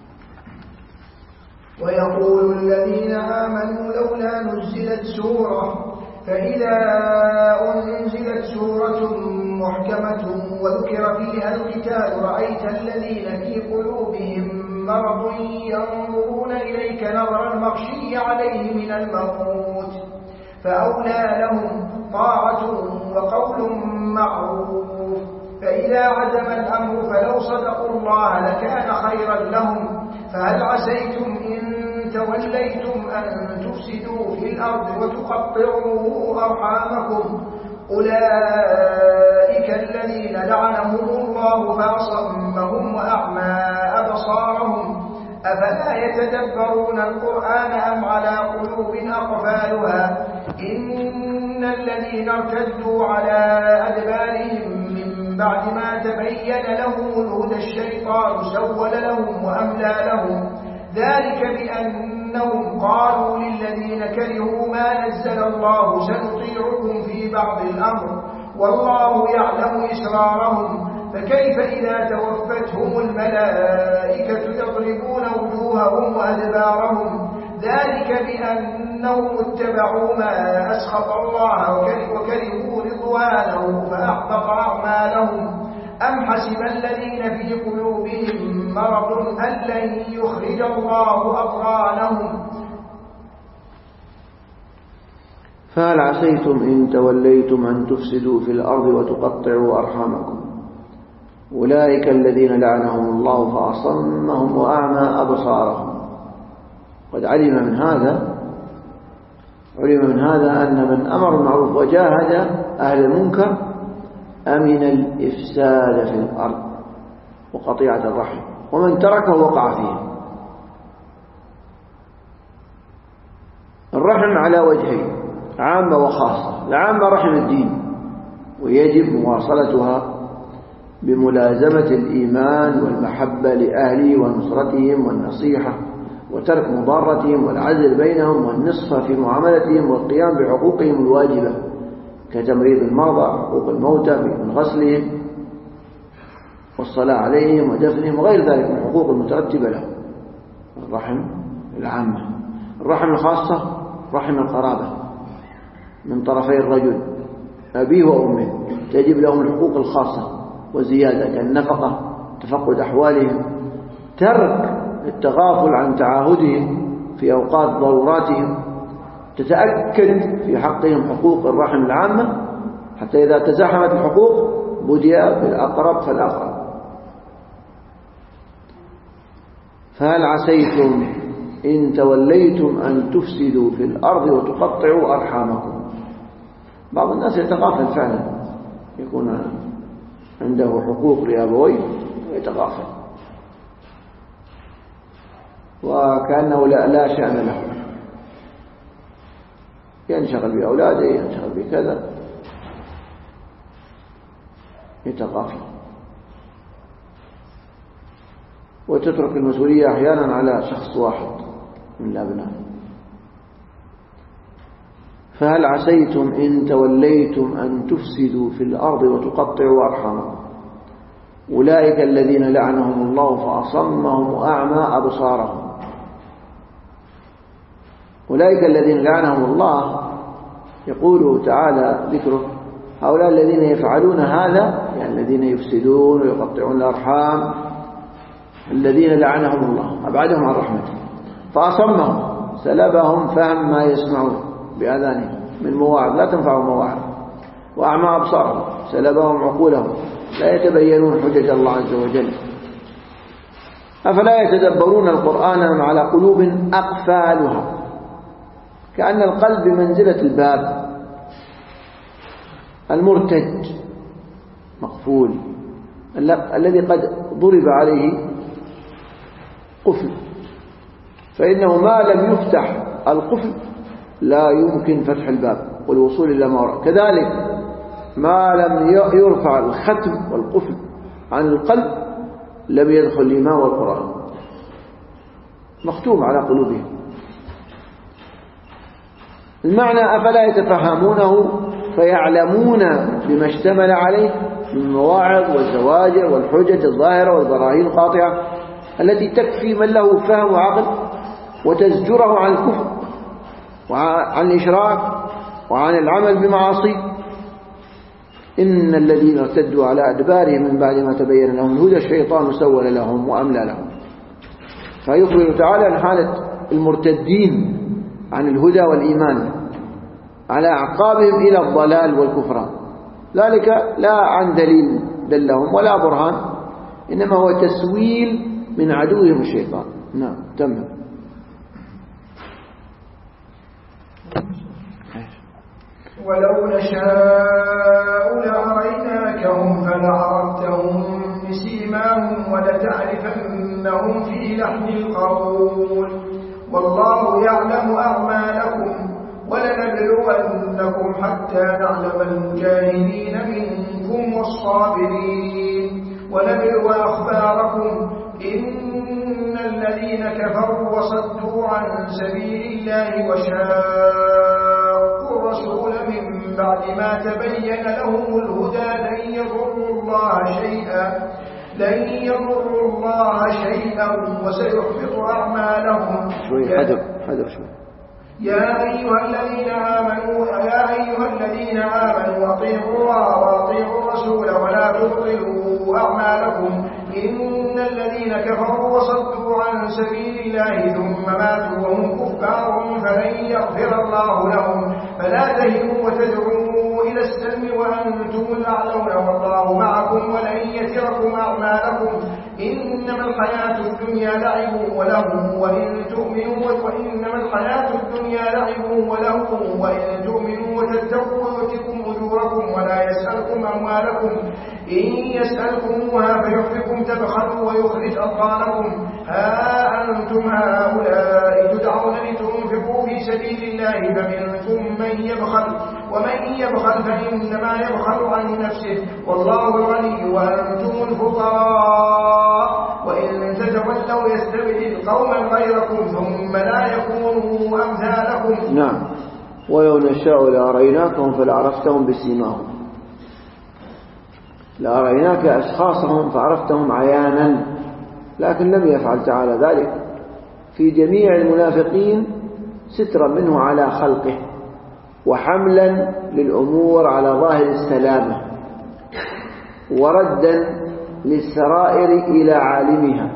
ويقول الذين آمنوا لولا نزلت سورة، فإذا أنزلت سورة محكمة وذكر فيها القتال رأيت الذين في قلوبهم مرض ينظرون إليك نظر المغشي عليه من الموت، فأولى لهم طاعة وقول معروف. فإذا عزم الأمر فلو صدقوا الله لكان خيرا لهم. فهل عسيتم إن توليتم أن تفسدوا في الأرض وتقطعوا أرحامكم؟ أولئك الذين لعنهم الله فأصمهم وأعمى أبصارهم، أفلا يتدبرون القرآن أم على قلوب أقفالها؟ إن الذين ارتدوا على أدبارهم من بعد ما تبين لهم الهدى الشيطان سول لهم وأملى لهم، ذلك بأنهم قالوا للذين كرهوا ما نزل الله سنطيعكم في بعض الأمر والله يعلم إسرارهم. فكيف إذا توفتهم الملائكة يضربون وجوههم وأدبارهم؟ ذلك بأنهم اتبعوا ما أسخط الله وكرهوا رضوانه فأحبط أعمالهم. أم حسب الذين في قلوبهم مرض أن لن يخرج الله أضغانهم؟ فهل عسيتم إن توليتم أن تفسدوا في الأرض وتقطعوا أرحامكم؟ أولئك الذين لعنهم الله فأصمهم وأعمى أبصارهم. قد علم من هذا علم من هذا أن من أمر بالمعروف وجاهد أهل المنكر أمن الإفساد في الأرض وقطيعة الرحم، ومن تركه وقع فيه. الرحم على وجهين، عامة وخاصة. العامة رحم الدين، ويجب مواصلتها بملازمة الإيمان والمحبة لأهله ونصرتهم والنصيحة وترك مضارتهم والعدل بينهم والنصف في معاملتهم والقيام بحقوقهم الواجبة كتمريض المرضى، حقوق الموتى من غسلهم والصلاة عليهم ودفنهم وغير ذلك من الحقوق المترتبة لهم. الرحم العامة. الرحم الخاصة رحم القرابة من طرفي الرجل أبيه وأمه، تجب لهم الحقوق الخاصة وزيادة كالنفقة، تفقد أحوالهم، ترك التغافل عن تعاهدهم في أوقات ضروراتهم، تتأكد في حقهم حقوق الرحم العامة، حتى إذا تزاحمت الحقوق بدي بالأقرب فالأقرب. فهل عسيتم إن توليتم أن تفسدوا في الأرض وتقطعوا أرحامكم؟ بعض الناس يتغافل فعلا، يكون عنده حقوق لأبويه ويتغافل وكأنه لا, لا شأن له، ينشغل بأولاده ينشغل بكذا، يتغافل وتترك المسؤولية أحيانا على شخص واحد من الأبناء. فهل عسيتم إن توليتم أن تفسدوا في الأرض وتقطعوا أرحامكم؟ أولئك الذين لعنهم الله فأصمهم وأعمى أبصارهم. أولئك الذين لعنهم الله يقول تعالى ذكره هؤلاء الذين يفعلون هذا، يعني الذين يفسدون ويقطعون الأرحام، الذين لعنهم الله أبعدهم عن رحمته، فأصمهم سلبهم فهم ما يسمعون بآذانهم من مواعظ لا تنفعهم مواعظ، وأعمى أبصارهم سلبهم عقولهم لا يتبينون حجج الله عز وجل. أفلا يتدبرون القرآن على قلوب أقفالها، كأن القلب بمنزلة الباب المرتج مقفول الذي قد ضرب عليه قفل، فإنه ما لم يفتح القفل لا يمكن فتح الباب والوصول إلى ما وراء. كذلك ما لم يرفع الختم والقفل عن القلب لم يدخل الإيمان والقرآن، مختوم على قلوبهم. المعنى أفلا يتفهمونه فيعلمون بما اشتمل عليه من المواعظ والزواجر والحجج الظاهرة والبراهين القاطعة التي تكفي من له فهم وعقل وتزجره عن الكفر وعن الإشراك وعن العمل بمعاصيه. إن الذين ارتدوا على أدبارهم من بعد ما تبين لهم الهدى الشيطان سول لهم وأملى لهم. فيخبر تعالى عن حالة المرتدين عن الهدى والإيمان على أعقابهم إلى الضلال والكفران، ذلك لا عن دليل دلهم ولا برهان، إنما هو تسويل من عدوهم الشيطان. نعم تمام. ولو نشاء لأريناكهم فلعرفتهم بسيماهم ولتعرفنهم في لحن القول والله يعلم أعمالكم ولنبلونكم حتى نعلم المجاهدين منكم والصابرين ونبلو أخباركم. إن الذين كفروا وصدوا عن سبيل الله وشاقوا الرسول من بعد ما تبين لهم الهدى لن يضروا الله شيئا لن يضروا الله شيئا وسيحبط أعمالهم. شوي حذر حذر شوي. يا أيها الذين آمنوا يا أيها الذين آمنوا أطيعوا الله وأطيعوا الرسول ولا تبطلوا أعمالكم. إن الذين كفروا وصدوا عن سبيل الله ثم ماتوا وهم كفار فلن يغفر الله لهم. فلا تهنوا وتدعوا إلى السلم وأنتم الأعلون والله معكم ولن يتركم أعمالكم. إنما الحياة الدنيا لعب ولهو وإن تؤمنوا وإنما الحياة الدنيا لعب ولهو وإن تؤمنوا وتتقوا يؤتكم أجوركم ولا يسألكم أموالكم. إن يسألكموها فيحفكم تبخلوا ويخرج أضغانكم. ها أنتم هؤلاء تدعون لتنفقوا في سبيل الله فمنكم من يبخل ومن يبخل فإنما يبخل عن نفسه والله الغني وأنتم الفقراء. وإن تتولوا يستبدل قوما غيركم ثم لا يكونوا أمثالكم. نعم. ولو نشاء لأريناكهم فلعرفتهم بسيماهم. لأريناك أشخاصهم فعرفتهم عيانا، لكن لم يفعل تعالى ذلك في جميع المنافقين سترا منه على خلقه وحملا للأمور على ظاهر السلامة وردا للسرائر إلى عالمها.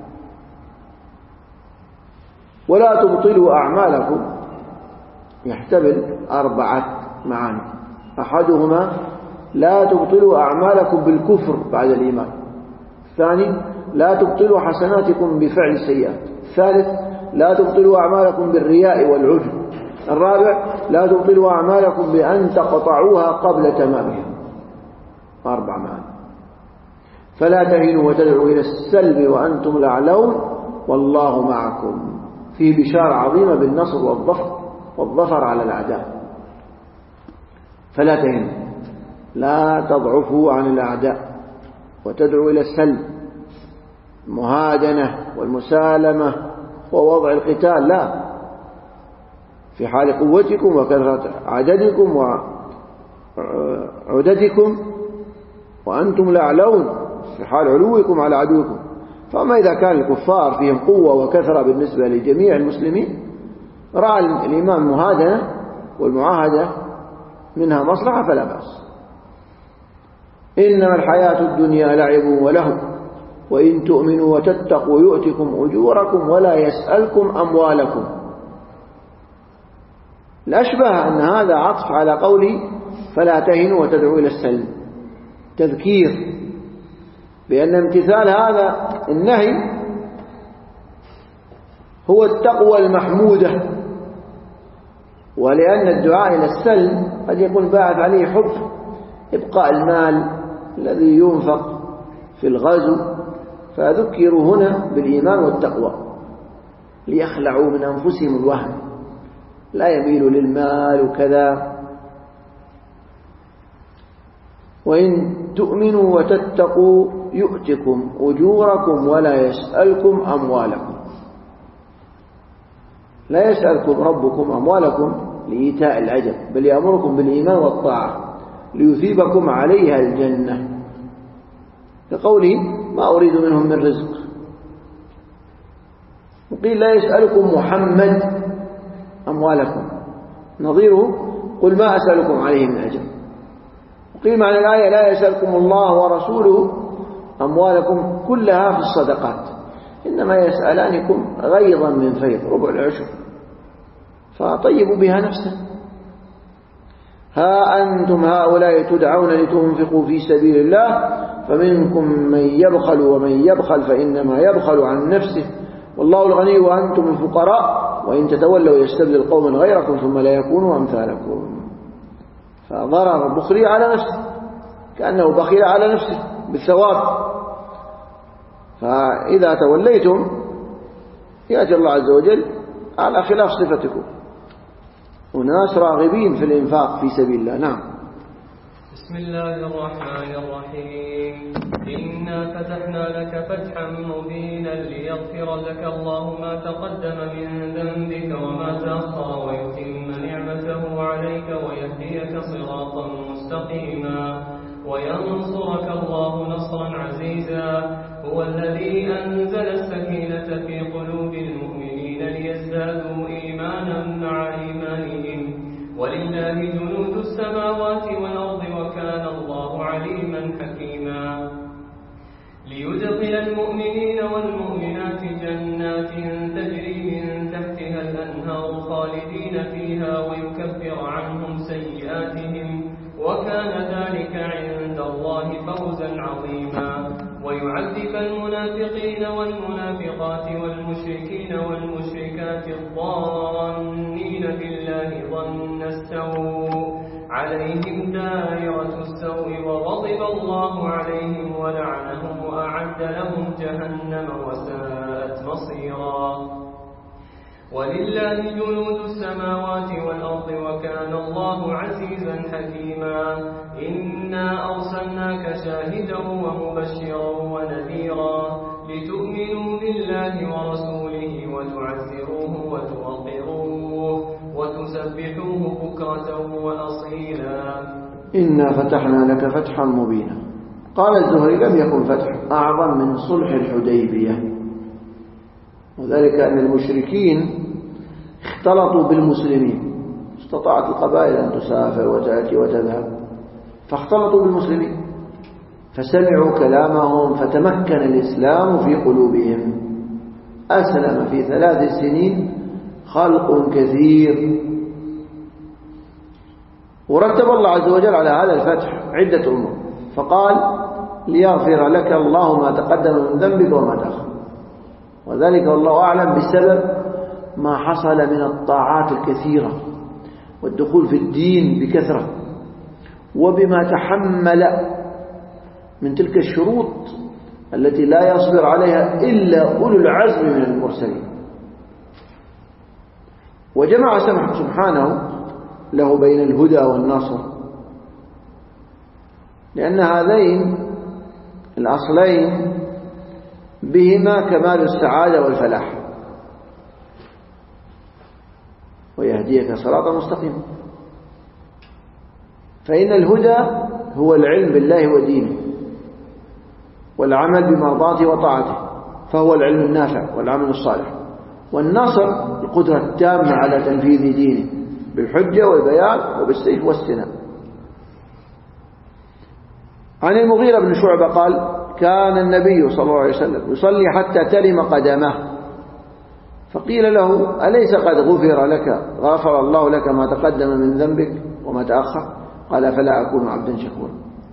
ولا تبطلوا أعمالكم يحتمل أربعة معاني. أحدهما لا تبطلوا أعمالكم بالكفر بعد الإيمان. الثاني لا تبطلوا حسناتكم بفعل السيئات. الثالث لا تبطلوا أعمالكم بالرياء والعجب. الرابع لا تبطلوا أعمالكم بأن تقطعوها قبل تمامها. أربع معاني. فلا تهنوا وتدعوا إلى السلم وأنتم الأعلون والله معكم. فيه بشارة عظيمة بالنصر والظفر والظفر على الأعداء. فلا تهنوا، لا تضعفوا عن الأعداء وتدعوا إلى السلم، المهادنة والمسالمة ووضع القتال، لا، في حال قوتكم وكثرة عددكم وعددكم وأنتم الأعلون في حال علوكم على عدوكم. فأما إذا كان الكفار فيهم قوة وكثرة بالنسبة لجميع المسلمين رأى الإمام المهادنة والمعاهدة منها مصلحة فلا بأس. إنما الحياة الدنيا لعب ولهو وإن تؤمنوا وتتقوا يؤتكم أجوركم ولا يسألكم أموالكم. الأشبه أن هذا عطف على قوله فلا تهنوا وتدعوا إلى السلم، تذكير بأن امتثال هذا النهي هو التقوى المحمودة. ولأن الدعاء إلى السلم قد يكون باعث عليه حب إبقاء المال الذي ينفق في الغزو، فذكروا هنا بالإيمان والتقوى ليخلعوا من أنفسهم الوهن، لا يميل للمال وكذا وإن تؤمنوا وتتقوا يؤتكم أجوركم ولا يسألكم أموالكم. لا يسألكم ربكم أموالكم لإيتاء الأجر، بل يأمركم بالإيمان والطاعة ليثيبكم عليها الجنة، كقوله ما أريد منهم من رزق. وقيل لا يسألكم محمد أموالكم، نظيره قل ما أسألكم عليه من أجر. وقيل معنى الآية لا يسألكم الله ورسوله أموالكم كلها في الصدقات، إنما يسألانكم غيظا من فيض ربع العشر فطيبوا بها نفسا. ها أنتم هؤلاء تدعون لتنفقوا في سبيل الله فمنكم من يبخل ومن يبخل فإنما يبخل عن نفسه والله الغني وأنتم الفقراء وإن تتولوا يستبدل قوما غيركم ثم لا يكونوا أمثالكم. فضرر البخلي على نفسه كأنه بخيل على نفسه بالثواب. فإذا توليتم يأتي الله عز وجل على خلاف صفتكم، وناس راغبين في الإنفاق في سبيل الله. نعم. بسم الله الرحمن الرحيم. إنا فتحنا لك فتحا مبينا ليغفر لك الله ما تقدم من ذنبك وما تأخر ويتم نعمته عليك ويهديك صراطا مستقيما وينصرك الله نصرا عزيزا. هو الذي أنزل السكينة في قلوب المؤمنين ليزدادوا إيمانا مع إيمانهم ولله جنود السماوات والأرض وكان الله عليما حكيما. ليدخل المؤمنين والمؤمنات جنات تجري من تحتها الأنهار خالدين فيها ويكفر عنهم سيئاتهم وكان ذلك عند الله فوزا عظيما. ويعذب المنافقين والمنافقات والمشركين والمشركات الظانين بالله ظن السوء عليهم دائرة السوء وغضب الله عليهم ولعنهم وأعد لهم جهنم وساءت مصيرا. ولله جنود السماوات والأرض وكان الله عزيزا حكيما. إنا أرسلناك شاهدا ومبشرا ونذيرا لتؤمنوا بالله ورسوله وتعزروه وتوقروه وتسبحوه بكرة وأصيلا. إنا فتحنا لك فتحا مبينا. قال الزهري لم يكن فتح أعظم من صلح الحديبية، وذلك أن المشركين اختلطوا بالمسلمين، استطاعت القبائل أن تسافر وتأتي وتذهب فاختلطوا بالمسلمين فسمعوا كلامهم فتمكن الإسلام في قلوبهم. أسلم في ثلاث سنين خلق كثير. ورتب الله عز وجل على هذا الفتح عدة أمور، فقال ليغفر لك الله ما تقدم من ذنبك وما تأخر، وذلك والله أعلم بسبب ما حصل من الطاعات الكثيرة والدخول في الدين بكثرة، وبما تحمل من تلك الشروط التي لا يصبر عليها إلا أولو العزم من المرسلين. وجمع سبحانه له بين الهدى والنصر، لأن هذين الأصلين بهما كمال السعادة والفلاح، ويهديك صراطا مستقيما. فإن الهدى هو العلم بالله ودينه والعمل بمرضاته وطاعته، فهو العلم النافع والعمل الصالح. والنصر القدرة التامة على تنفيذ دينه بالحجة والبيان وبالسيف والسنان. عن المغيرة بن شعبة قال كان النبي صلى الله عليه وسلم يصلي حتى تلم قدمه، فقيل له أليس قد غفر لك غفر الله لك ما تقدم من ذنبك وما تأخر؟ قال فلا أكون عبدا شكورا.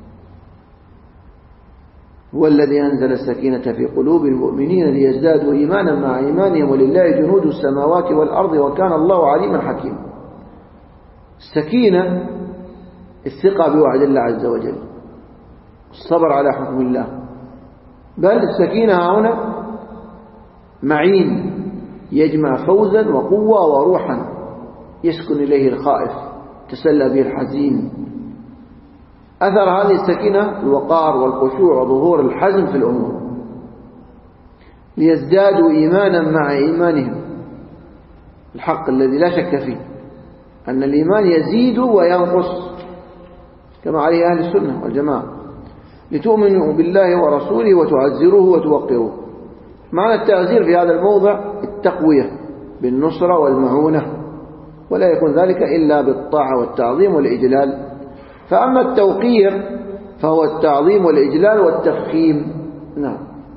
هو الذي أنزل السكينة في قلوب المؤمنين ليزدادوا إيمانا مع إيمانهم ولله جنود السماوات والأرض وكان الله عليما حكيما. السكينة الثقة بوعد الله عز وجل، الصبر على حكم الله، بل السكينة هنا معين يجمع فوزا وقوة وروحا يسكن إليه الخائف تسلى به الحزين. أثر هذه السكينة الوقار والخشوع وظهور الحزم في الأمور، ليزدادوا إيمانا مع إيمانهم. الحق الذي لا شك فيه أن الإيمان يزيد وينقص كما عليه أهل السنة والجماعة، لتؤمنوا بالله ورسوله وتعزروه وتوقروه. معنى التعزير في هذا الموضع التقوية بالنصرة والمعونة، ولا يكون ذلك إلا بالطاعة والتعظيم والإجلال. فأما التوقير فهو التعظيم والإجلال والتفخيم. نعم.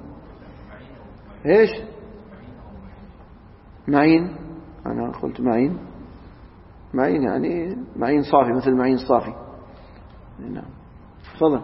إيش؟ معين، أنا قلت معين، معين يعني معين صافي، مثل معين صافي. نعم. تفضل.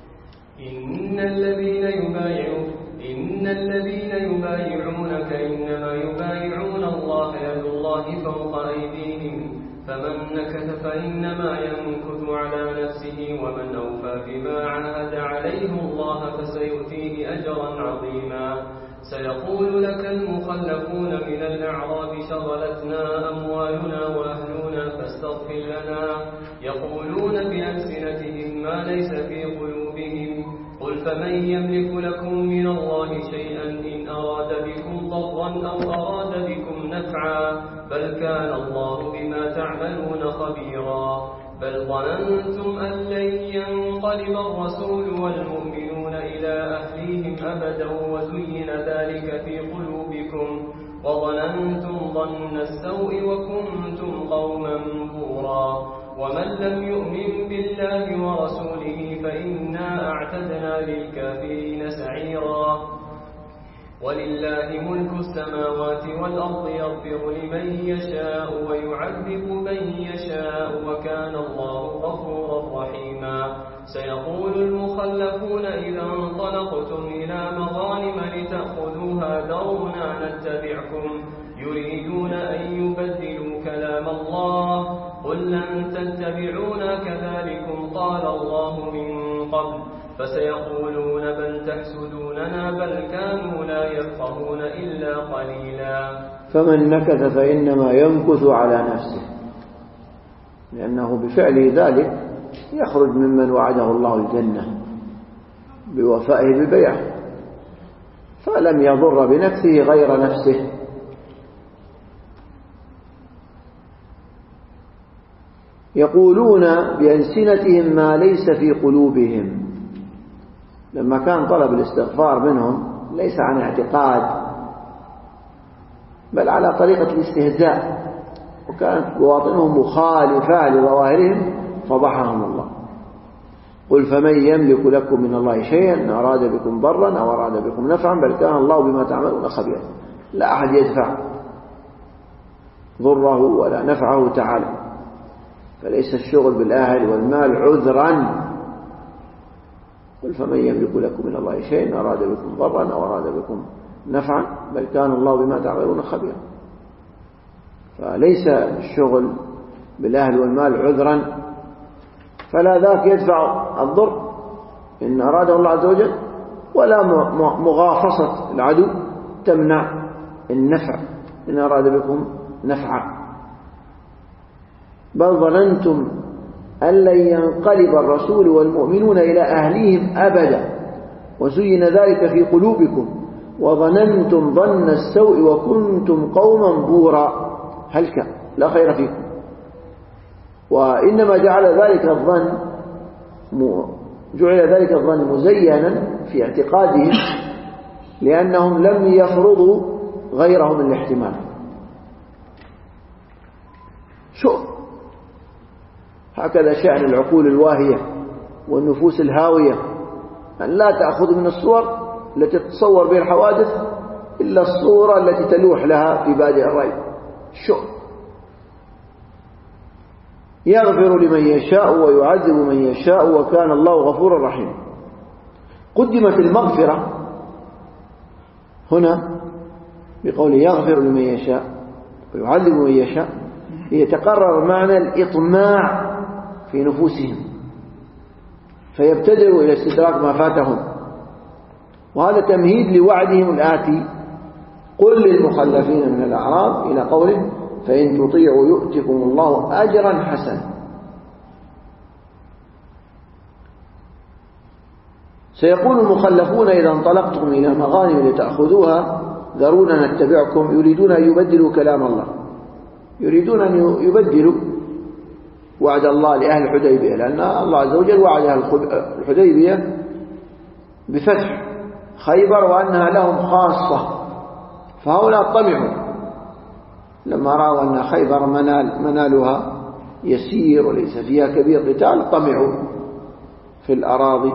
إن الذين يبايعون إن الذين يبايعونك إنما يبايعون الله يد الله فوق أيديهم فمن نكث فإنما ينكث على نفسه ومن أوفى بما عاهد عليه الله فسيؤتيه أجرا عظيما. سيقول لك المخلفون من الأعراب شغلتنا أموالنا وأهلنا فاستغفر لنا يقولون بألسنتهم ما ليس في قلوبهم قل فمن يملك لكم من الله شيئا إن أراد بكم ضرا أو أراد بكم نفعا بل كان الله بما تعملون خبيرا. بل ظننتم أن لن ينقلب الرسول والمؤمنون إلى أهليهم أبدا وزين ذلك في قلوبكم وظننتم ظن السوء وكنتم قوما بورا. ومن لم يؤمن بالله ورسوله فإنا أعتدنا للكافرين سعيرا. ولله ملك السماوات والأرض يغفر لمن يشاء ويعذب من يشاء وكان الله غفورا رحيما. سيقول المخلفون إذا انطلقتم إلى مغانم لتأخذوها ذرونا نتبعكم يريدون أن يبدلوا كلام الله قل لن تتبعونا كذلكم قال الله من قبل فسيقولون بل تحسدوننا بل كانوا لا يفقهون إلا قليلا. فمن نكث فإنما ينكث على نفسه، لأنه بفعله ذلك يخرج ممن وعده الله الجنة بوفائه ببيعه، فلم يضر بنفسه غير نفسه. يقولون بألسنتهم ما ليس في قلوبهم. لما كان طلب الاستغفار منهم ليس عن اعتقاد بل على طريقة الاستهزاء، وكانت بواطنهم مخالفة لظواهرهم فضحهم الله. قل فمن يملك لكم من الله شيئا إن أراد بكم ضرا أو أراد بكم نفعا بل كان الله بما تعملون خبيرا. لا أحد يدفع ضره ولا نفعه تعالى، فليس الشغل بالأهل والمال عذرا. قل فمن يملك لكم من الله شيئا إن أراد بكم ضرا أو أراد بكم نفعا بل كان الله بما تعملون خبيرا. فليس الشغل بالأهل والمال عذرا، فلا ذاك يدفع الضر إن أراده الله عز وجل، ولا مغافصة العدو تمنع النفع إن أراد بكم نفعا. بل ظننتم أن لن ينقلب الرسول والمؤمنون إلى أهليهم أبدا وزين ذلك في قلوبكم وظننتم ظن السوء وكنتم قوما بورا. هلك لا خير فيكم. وإنما جعل ذلك الظن جعل ذلك الظن مزينا في اعتقادهم لأنهم لم يفرضوا غيره من الاحتمال. شوف هكذا شأن العقول الواهية والنفوس الهاوية، أن لا تأخذ من الصور التي تتصور بها الحوادث إلا الصورة التي تلوح لها في بادئ الرأي. شوف يغفر لمن يشاء ويعذب من يشاء وكان الله غفورا رحيما. قدمت المغفرة هنا بقول يغفر لمن يشاء ويعذب من يشاء، يتقرر معنى الإطماع في نفوسهم فيبتدروا إلى استدراك ما فاتهم، وهذا تمهيد لوعدهم الآتي قل للمخلفين من الأعراب إلى قوله فإن تطيعوا يؤتكم الله أجرا حسنا. سيقول المخلفون إذا انطلقتم إلى مغانم لتأخذوها ذرونا نتبعكم، يريدون أن يبدلوا كلام الله، يريدون أن يبدلوا وعد الله لأهل الحديبية، لأن الله عز وجل وعد أهل الحديبية بفتح خيبر وأنها لهم خاصة، فهؤلاء طمعوا لما رأوا أن خيبر منال منالها يسير وليس فيها كبير قتال، طمعوا في الأراضي.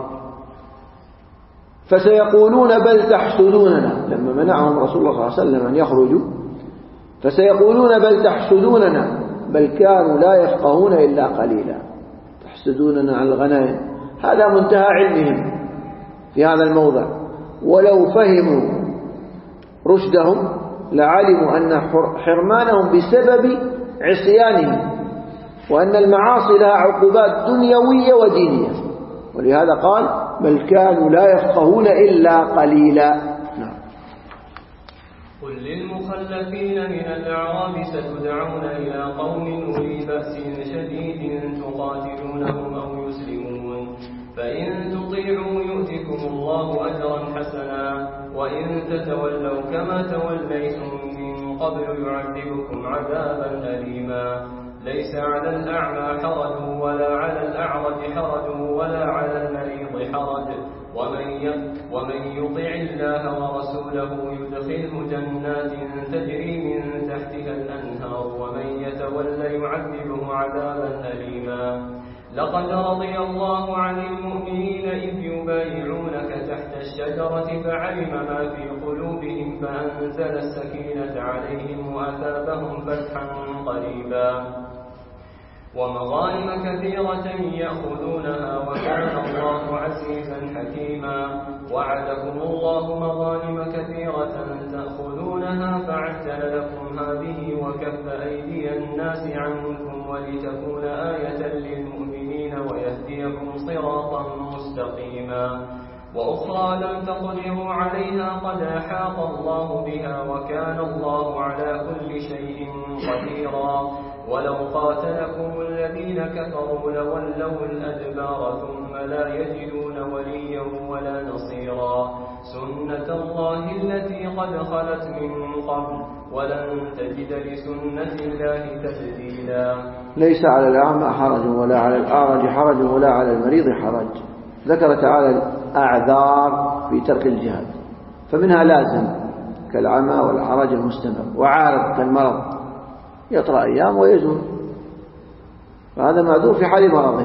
فسيقولون بل تحسدوننا، لما منعهم رسول الله صلى الله عليه وسلم أن يخرجوا، فسيقولون بل تحسدوننا بل كانوا لا يفقهون إلا قليلا. تحسدوننا على الغنائم، هذا منتهى علمهم في هذا الموضع، ولو فهموا رشدهم لعلموا أن حرمانهم بسبب عصيانهم، وأن المعاصي لها عقوبات دنيوية ودينية، ولهذا قال بل كانوا لا يفقهون إلا قليلا. نعم. قل للمخلفين من الأعراب ستدعون إلى قوم أولي بأس شديد تقاتلونهم أو يسلمون، فإن تطيعوا يؤتكم الله أجرا حسنا، وإن تتولوا كما توليتم من قبل يعذبكم عذابا أليما. ليس على الأعمى حرج ولا على الأعرج حرج ولا على المريض حرج، ومن يطع الله ورسوله يدخله جنات تجري من تحتها الأنهار، ومن يتولى يعذبه عذابا أليما. لقد رضي الله عن المؤمنين إذ يبايعونك تحت الشجرة فعلم ما في قلوبهم فأنزل السكينة عليهم وأثابهم فتحا قريبا، ومغانم كثيرة يأخذونها وكان الله عزيزا حكيما. وعدكم الله مغانم كثيرة تأخذونها فعجل لكم هذه وكف أيدي الناس عنكم ولتكون آية للمؤمنين ويهديكم صراطا مستقيما. وأخرى لم تقدروا عليها قد أحاط الله بها وكان الله على كل شيء قديرا. ولو قاتلكم الذين كفروا لولوا الأدبار ثم لا يجدون وليا ولا نصيرا. سنة الله التي قد خلت من قبل ولن تجد لسنة الله تبديلا. ليس على الأعمى حرج ولا على الأعرج حرج ولا على المريض حرج. ذكر تعالى الأعذار في ترك الجهاد، فمنها لازم كالعمى والعرج المستمر، وعارض كالمرض يطرأ أيام ويزول، فهذا معذور في حال مرضه.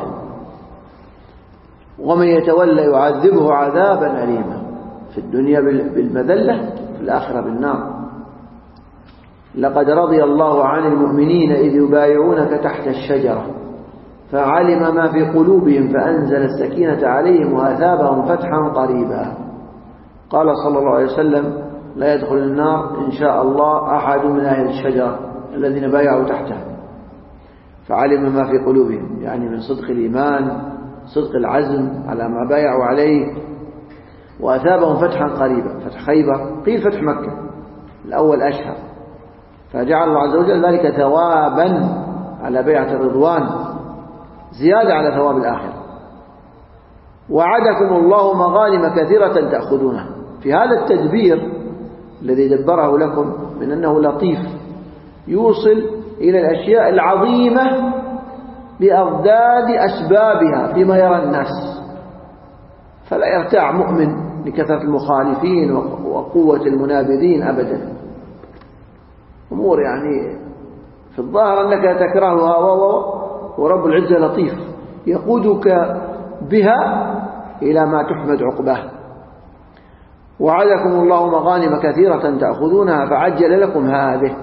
ومن يتولى يعذبه عذابا أليما، في الدنيا بالمذلة في الآخرة بالنار. لقد رضي الله عن المؤمنين إذ يبايعونك تحت الشجرة فعلم ما في قلوبهم فأنزل السكينة عليهم وأثابهم فتحا قريبا. قال صلى الله عليه وسلم لا يدخل النار إن شاء الله أحد من أهل الشجرة الذين بايعوا تحتها، فعلم ما في قلوبهم، يعني من صدق الإيمان، صدق العزم على ما بايعوا عليه، وأثابهم فتحا قريبا. فتح خيبر قيل فتح مكة الأول أشهر، فجعل الله عز وجل ذلك ثوابا على بيعة الرضوان زيادة على ثواب الآخرة. وعدكم الله مغانم كثيرة تأخذونها. في هذا التدبير الذي دبره لكم من أنه لطيف يوصل إلى الأشياء العظيمة بأضداد أسبابها فيما يرى الناس، فلا يرتاع مؤمن لكثرة المخالفين وقوة المنابذين أبدا. أمور يعني في الظاهر أنك تكرهها، ورب العزة لطيف يقودك بها إلى ما تحمد عقباه. وعدكم الله مغانم كثيرة تأخذونها فعجل لكم هذه،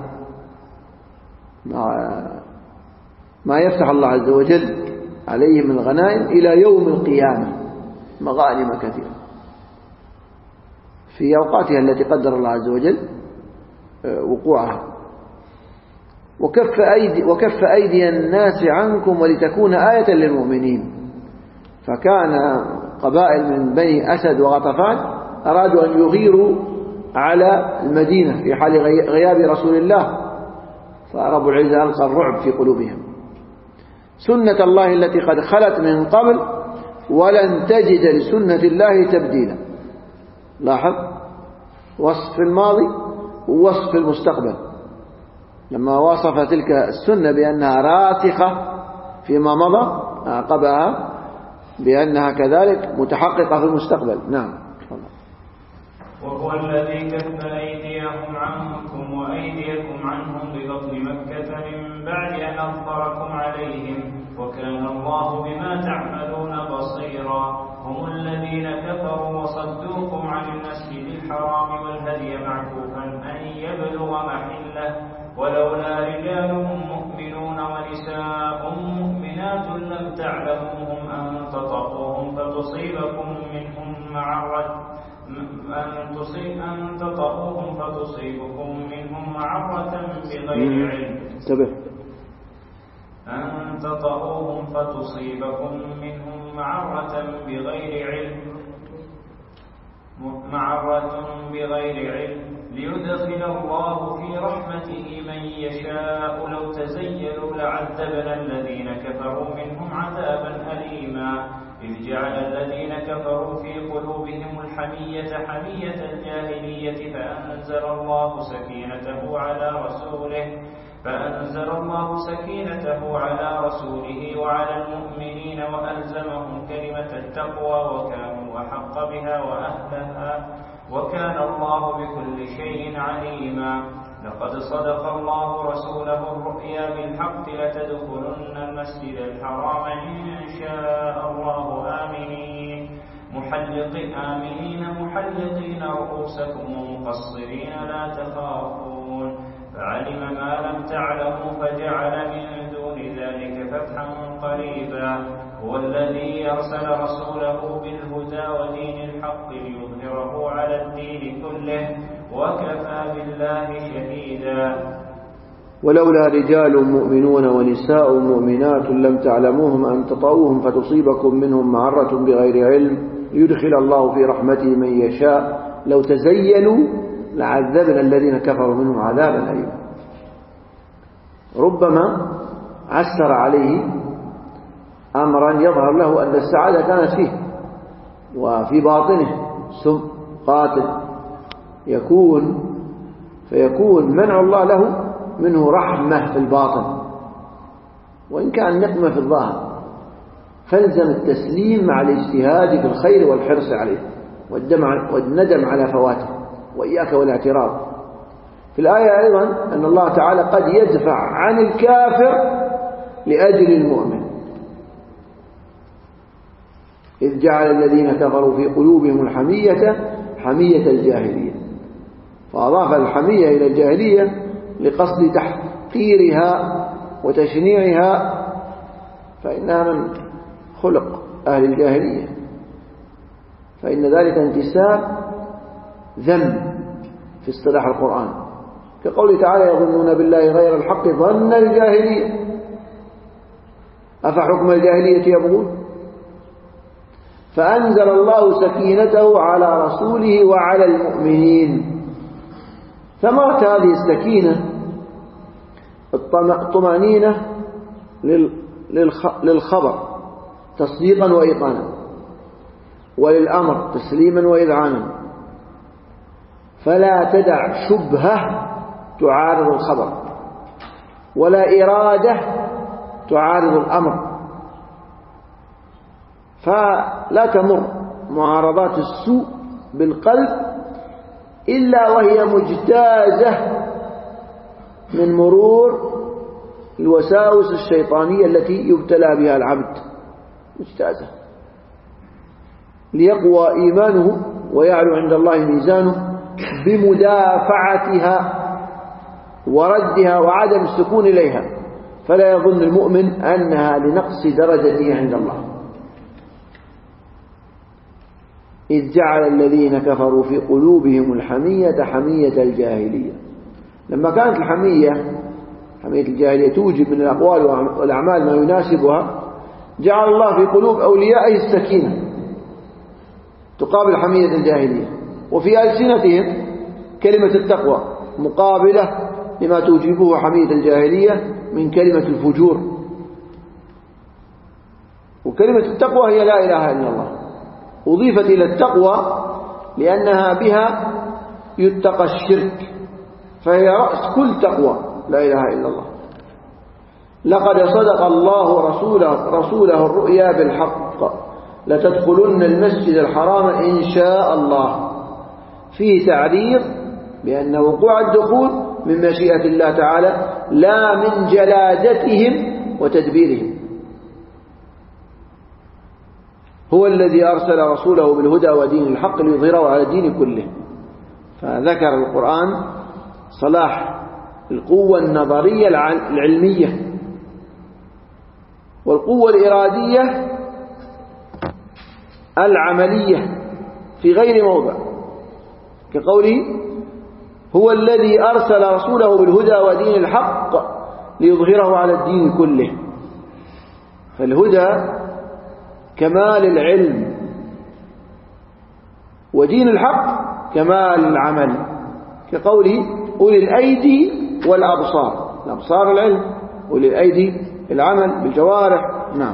ما يفتح الله عز وجل عليه من الغنائم إلى يوم القيامة، مغانم كثيرة في أوقاتها التي قدر الله عز وجل وقوعها. وكف أيدي, وكف أيدي الناس عنكم ولتكون آية للمؤمنين. فكان قبائل من بني أسد وغطفان أرادوا أن يغيروا على المدينة في حال غياب رسول الله، فرب العزة ألقى الرعب في قلوبهم. سنة الله التي قد خلت من قبل ولن تجد لسنة الله تبديلا. لاحظ وصف في الماضي ووصف في المستقبل، لما وصف تلك السنة بأنها راسخة فيما مضى عقبها بأنها كذلك متحققة في المستقبل. نعم. وهو الذي كف أيديهم عنكم وأيديكم عنهم ببطن مكة من بعد أن أظفركم عليهم وكان الله بما تعملون بصيرا. هم الذين كفروا وصدوكم عن المسجد الحرام والهدي معكوفا أن يبلغ محله ولولا رجال مؤمنون ونساء مؤمنات لم تعلموهم أن تطؤوهم فتصيبكم منهم معرة أن تصيب أن تطؤوهم فتصيبكم منهم معرة بغير علم أن تطؤوهم فتصيبكم منهم معرة بغير علم معرة بغير علم ليدخل الله في رحمته من يشاء. لو تزيلوا لعذبنا الذين كفروا منهم عذابا أليما. إذ جعل الذين كفروا في قلوبهم الحمية حمية الجاهلية فأنزل الله سكينته على رسوله فأنزل الله سكينته على رسوله وعلى المؤمنين وألزمهم كلمة التقوى وكانوا أحق بها وأهلها وكان الله بكل شيء عليما. لقد صدق الله رسوله الرؤيا بالحق لتدخلن المسجد الحرام إن شاء الله آمنين محلق آمنين محلقين رؤوسكم ومقصرين لا تخافون فعلم ما لم تعلموا فجعل من دون ذلك فتحا قريبا. هو الذي أرسل رسوله بالهدى ودين الحق ليظهره على الدين كله وكفى بالله شهيدا. ولولا رجال مؤمنون ونساء مؤمنات لم تعلموهم أن تطؤوهم فتصيبكم منهم معرة بغير علم يدخل الله في رحمته من يشاء. لو تزينوا لعذبنا الذين كفروا منهم عذابا أليما. ربما عسر عليه أمرا يظهر له أن السعادة كانت فيه وفي باطنه سم قاتل يكون فيكون منع الله له منه رحمة في الباطن وإن كان نقمة في الظاهر. فالزم التسليم مع الاجتهاد في الخير والحرص عليه والندم على فواته وإياك والاعتراض. في الآية أيضا أن الله تعالى قد يدفع عن الكافر لأجل المؤمن. إذ جعل الذين كفروا في قلوبهم الحمية حمية الجاهلية، فأضاف الحمية إلى الجاهلية لقصد تحقيرها وتشنيعها، فإنها من خلق أهل الجاهلية، فإن ذلك انتساب ذم في اصطلاح القرآن، كقوله تعالى يظنون بالله غير الحق ظن الجاهلية أفحكم الجاهلية يبغون. فأنزل الله سكينته على رسوله وعلى المؤمنين. ثمرت هذه السكينة الطمأنينة للخبر تصديقا وإيقانا، وللأمر تسليما وإذعانا، فلا تدع شبهة تعارض الخبر ولا إرادة تعارض الأمر، فلا تمر معارضات السوء بالقلب إلا وهي مجتازة من مرور الوساوس الشيطانية التي يبتلى بها العبد، مجتازة ليقوى إيمانه ويعلو عند الله ميزانه بمدافعتها وردها وعدم السكون إليها، فلا يظن المؤمن أنها لنقص درجته عند الله. إذ جعل الذين كفروا في قلوبهم الحمية حمية الجاهلية. لما كانت الحمية حمية الجاهلية توجب من الأقوال والأعمال ما يناسبها، جعل الله في قلوب أوليائه السكينة تقابل حمية الجاهلية، وفي ألسنتهم كلمة التقوى مقابلة لما توجبه حمية الجاهلية من كلمة الفجور. وكلمة التقوى هي لا إله إلا الله، أضيفت إلى التقوى لأنها بها يتقى الشرك، فهي رأس كل تقوى لا إله إلا الله. لقد صدق الله رسوله, رسوله الرؤيا بالحق لتدخلن المسجد الحرام إن شاء الله، فيه تعريض بأن وقوع الدخول من مشيئة الله تعالى لا من جلادتهم وتدبيرهم. هو الذي أرسل رسوله بالهدى ودين الحق ليظهره على الدين كله. فذكر القرآن صلاح القوة النظرية العلمية والقوة الإرادية العملية في غير موضع، كقوله هو الذي أرسل رسوله بالهدى ودين الحق ليظهره على الدين كله. فالهدى كمال العلم، ودين الحق كمال العمل، كقوله أولي الأيدي والأبصار، الأبصار العلم، أولي الأيدي العمل بالجوارح. نعم.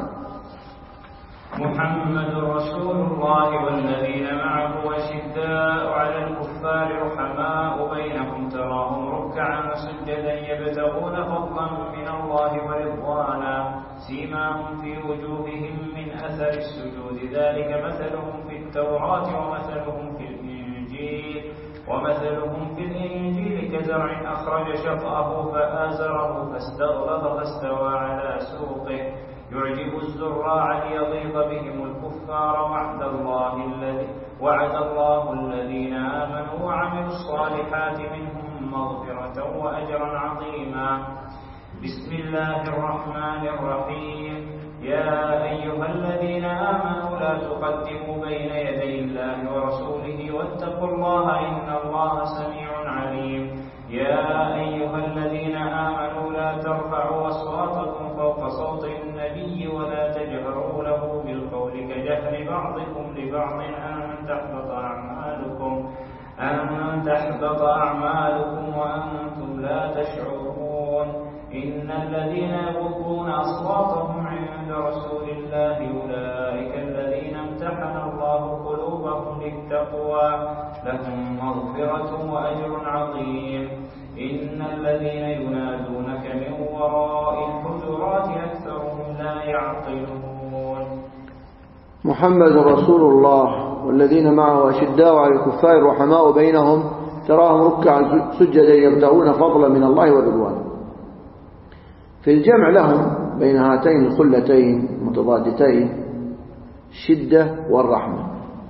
محمد رسول الله والذين معه أشداء على الكفار رحماء بينهم تراهم ركعا سجدا يبتغون فضلا من الله ورضوانا سيماهم في وجوههم من أثر السجود ذلك مثلهم في التوراة ومثلهم في الإنجيل ومثلهم في الإنجيل كزرع أخرج شطأه فآزره فاستغلظ فاستوى على سوقه يعجب الزراع ليغيظ بهم الكفار وعد الله الذي وعد الله الذين آمنوا وعملوا الصالحات منهم مغفرة وأجرا عظيما. بسم الله الرحمن الرحيم. يا أيها الذين آمنوا لا تقدموا بين يدي الله ورسوله واتقوا الله إن الله سميع عليم. يا أيها الذين آمنوا لا ترفعوا أصواتكم فوق صوت النبي ولا تجهروا له بالقول كجهر بعضكم لبعض أن تحبط أعمالكم أن تحبط أعمالكم وأنتم لا تشعرون. إن الذين يغضون أصواتهم عند رسول الله أولئك الذين امتحن الله قلوبهم للتقوى لهم مغفرة وأجر عظيم. إن الذين ينادونك من وراء الحجرات أكثرهم لا يعقلون. محمد رسول الله والذين معه أشداء على الكفار رحماء بينهم تراهم ركعا سجدا يبتغون فضلا من الله ورضوانه. في الجمع لهم بين هاتين الخلتين المتضادتين الشدة والرحمة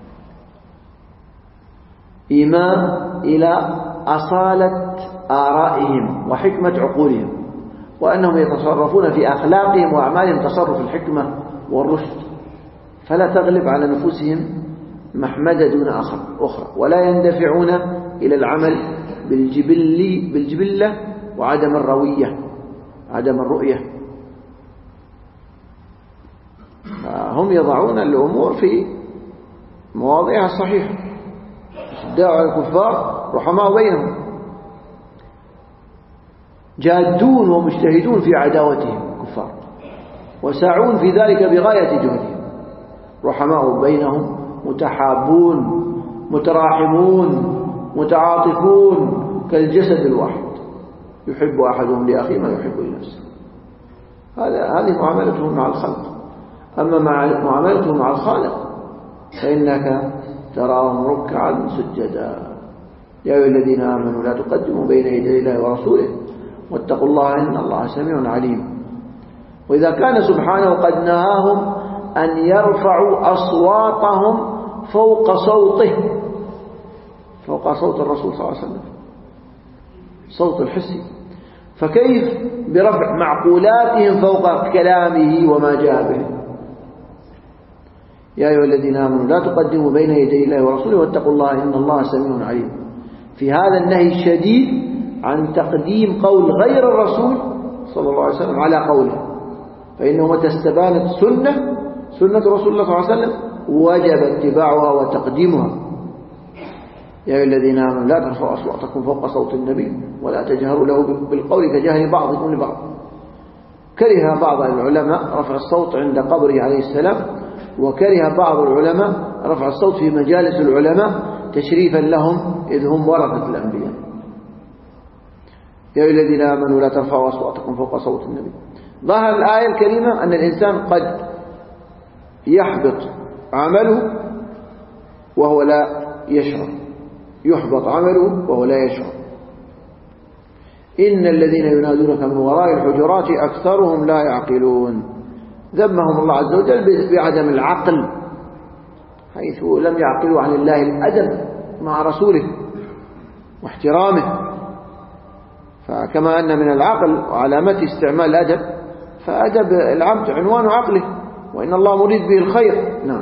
إيمان إلى أصالة آرائهم وحكمة عقولهم، وأنهم يتصرفون في أخلاقهم وأعمالهم تصرف الحكمة والرشد، فلا تغلب على نفوسهم محمدة دون أخرى، ولا يندفعون إلى العمل بالجبل بالجبلة وعدم الروية عدم الرؤية. هم يضعون الأمور في مواضعها الصحيحة. أشداء على الكفار رحماء بينهم، جادون ومجتهدون في عداوتهم الكفار وساعون في ذلك بغاية جهدهم. رحماء بينهم متحابون متراحمون متعاطفون كالجسد الواحد يحب أحدهم لأخيه ما يحب لنفسه. هذه معاملتهم مع الخلق. أما مع معاملتهم مع الخالق فإنك تراهم ركعا سجدا. يا أيها الذين آمنوا لا تقدموا بين يدي الله ورسوله واتقوا الله إن الله سميع عليم. وإذا كان سبحانه قد نهاهم أن يرفعوا أصواتهم فوق صوته فوق صوت الرسول صلى الله عليه وسلم صوت الحسي، فكيف برفع معقولاتهم فوق كلامه وما جاء به؟ يا أيها الذين آمنوا لا تقدموا بين يدي الله ورسوله واتقوا الله إن الله سميع عليم. في هذا النهي الشديد عن تقديم قول غير الرسول صلى الله عليه وسلم على قوله، فإنه متى استبانت سنة سنة رسول الله صلى الله عليه وسلم وجب اتباعها وتقديمها. يا أيها الذين آمنوا لا ترفعوا أصواتكم فوق صوت النبي ولا تجهروا له بالقول كجهر بعضكم لبعض كره بعض العلماء رفع الصوت عند قبره عليه السلام، وكره بعض العلماء رفع الصوت في مجالس العلماء تشريفا لهم إذ هم ورثة الأنبياء. يا أيها الذين آمنوا لا ترفعوا أصواتكم فوق صوت النبي. ظهر الآية الكريمة أن الإنسان قد يحبط عمله وهو لا يشعر، يحبط عمله وهو لا يشعر. إن الذين ينادونك من وراء الحجرات أكثرهم لا يعقلون. ذمهم الله عز وجل بعدم العقل، حيث لم يعقلوا عن الله الأدب مع رسوله واحترامه. فكما أن من العقل وعلامة استعمال الأدب، فأدب العبد عنوان عقله، وإن الله مريد به الخير. نعم.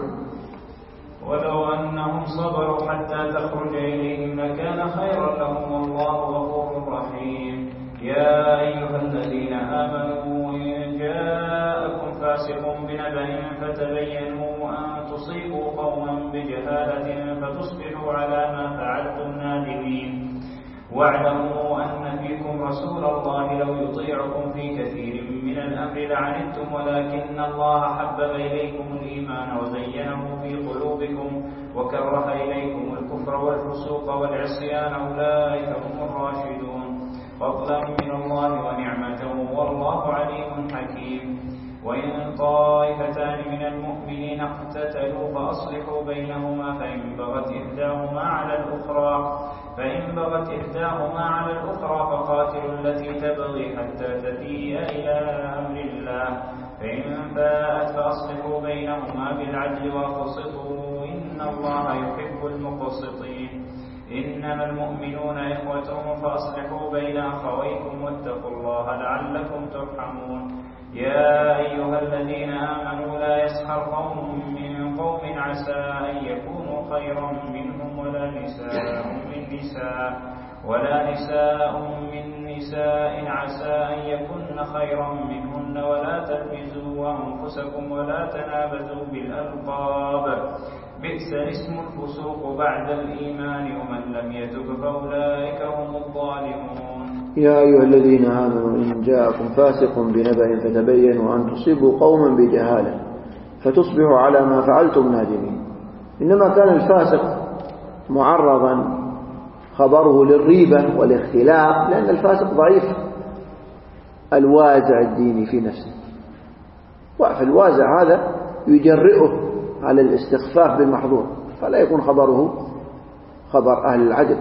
ولو أنهم صبروا حتى تخرج إليهم لكان خيرا لهم والله غفور رحيم. يا أيها الذين آمنوا إن جاءكم فاسق بنبأ فتبينوا أن تصيبوا قوما بجهالة فتصبحوا على ما فعلتم نادمين. واعلموا أن فيكم رسول الله لو يطيعكم في كثير من الأمر لعنتم ولكن الله حبب إليكم الإيمان وزينه في قلوبكم وكره إليكم الكفر والفسوق والعصيان أولئك هم الراشدون فضلا من الله ونعمة والله عليم حكيم. وإن طائفتان من المؤمنين اقتتلوا فأصلحوا بينهما فإن بغت إحداهما على الأخرى فإن بغت إحداهما على الأخرى فقاتلوا التي تبغي حتى تفيء إلى أمر الله فإن فاءت فأصلحوا بينهما بالعدل واقسطوا إن الله يحب المقسطين. إنما المؤمنون إخوة فأصلحوا بين أخويكم واتقوا الله لعلكم ترحمون. يا أيها الذين آمنوا لا يسخر قوم من قوم عسى أن يكونوا خيرا منهم ولا نساء من نساء ولا نساء من نساء عسى أن يكن خيرا منهن ولا تلمزوا أنفسكم ولا تنابزوا بالألقاب بئس اسم الفسوق بعد الإيمان ومن لم يتب فأولئك هم الظالمون. يا أيها الذين آمنوا إن جاءكم فاسق بنبأ فتبينوا أن تصيبوا قوما بجهالة فتصبحوا على ما فعلتم نادمين. إنما كان الفاسق معرضا خبره للريبة والاختلاف، لأن الفاسق ضعيف الوازع الديني في نفسه، فالوازع هذا يجرئه على الاستخفاف بالمحظور، فلا يكون خبره خبر أهل العدل.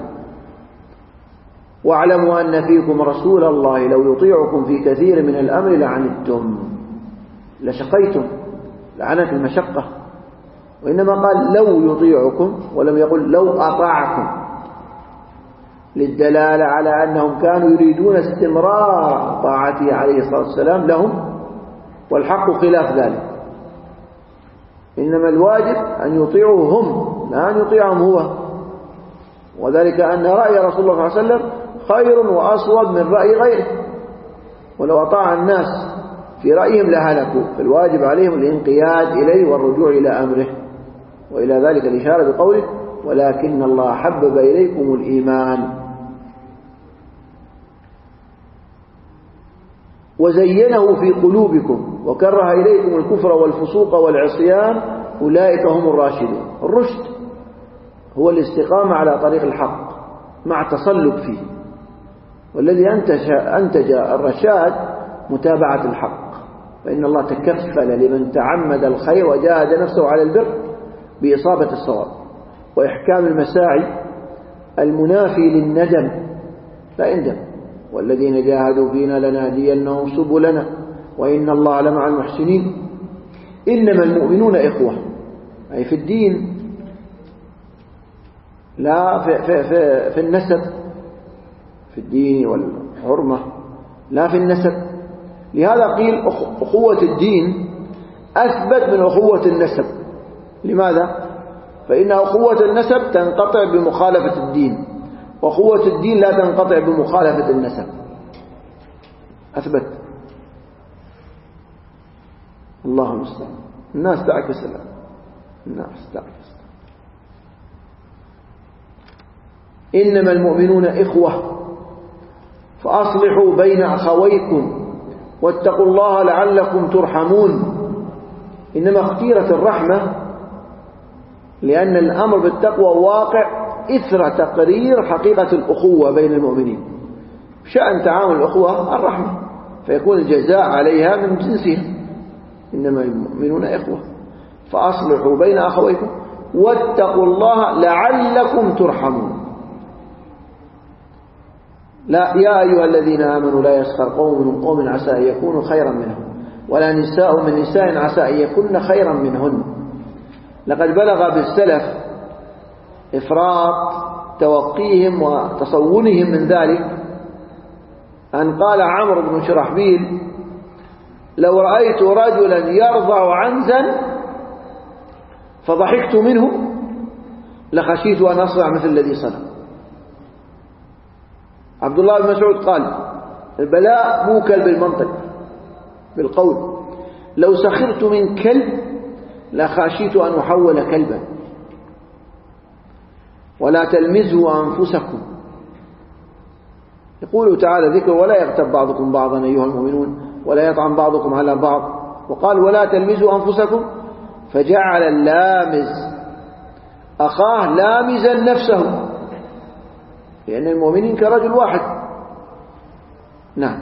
واعلموا أن فيكم رسول الله لو يطيعكم في كثير من الأمر لعنتم لشقيتم، لعنت المشقة، وإنما قال لو يطيعكم ولم يقل لو أطاعكم، للدلالة على أنهم كانوا يريدون استمرار طاعته عليه الصلاة والسلام لهم، والحق خلاف ذلك. إنما الواجب أن يطيعوا هم، لا أن يطيعهم هو، وذلك أن رأي رسول الله صلى الله عليه وسلم خير وأصوب من رأي غيره، ولو أطاع الناس في رأيهم لهلكوا، فالواجب عليهم الانقياد إليه والرجوع إلى أمره. وإلى ذلك الإشارة بقوله ولكن الله حبب إليكم الإيمان وزينه في قلوبكم وكره إليكم الكفر والفسوق والعصيان أولئك هم الراشدون. الرشد هو الاستقامة على طريق الحق مع تصلب فيه، والذي أنتج الرشاد متابعة الحق، فإن الله تكفل لمن تعمد الخير وجاهد نفسه على البر بإصابة الصواب وإحكام المساعي المنافي للندم لا يندم، والذين جاهدوا فينا لنهدينهم سبلنا وإن الله لمع المحسنين. إنما المؤمنون إخوة، أي في الدين لا في, في, في, في النسب، في الدين والحرمة لا في النسب. لهذا قيل أخوة الدين أثبت من أخوة النسب. لماذا؟ فإن أخوة النسب تنقطع بمخالفة الدين، وأخوة الدين لا تنقطع بمخالفة النسب. أثبت. الله المستعان. الناس تعكس الآن، الناس تعكس. إنما المؤمنون إخوة فأصلحوا بين أخويكم واتقوا الله لعلكم ترحمون. إنما اختيرت الرحمة لأن الأمر بالتقوى واقع إثر تقرير حقيقة الأخوة بين المؤمنين. شأن تعامل الأخوة الرحمة، فيكون الجزاء عليها من جنسها. إنما المؤمنون إخوة، فأصلحوا بين أخويكم واتقوا الله لعلكم ترحمون. لا يا أيها الذين آمنوا لا يسخر قوم من قوم عسى أن يكونوا خيرا منهم ولا نساء من نساء عسى أن يكون خيرا منهن. لقد بلغ بالسلف إفراط توقيهم وتصونهم من ذلك أن قال عمرو بن شرحبيل: لو رأيت رجلا يرضع عنزا فضحكت منه لخشيت أن أصنع مثل الذي صنع. عبد الله بن مسعود قال: البلاء موكل بالمنطق بالقول، لو سخرت من كلب لخشيت أن أحول كلبا. ولا تلمزوا أنفسكم. يقول تعالى ذكر: ولا يغتب بعضكم بعضا أيها المؤمنون ولا يطعن بعضكم على بعض. وقال: ولا تلمزوا أنفسكم، فجعل اللامز أخاه لامزا نفسه، لأن المؤمنين كرجل واحد. نعم.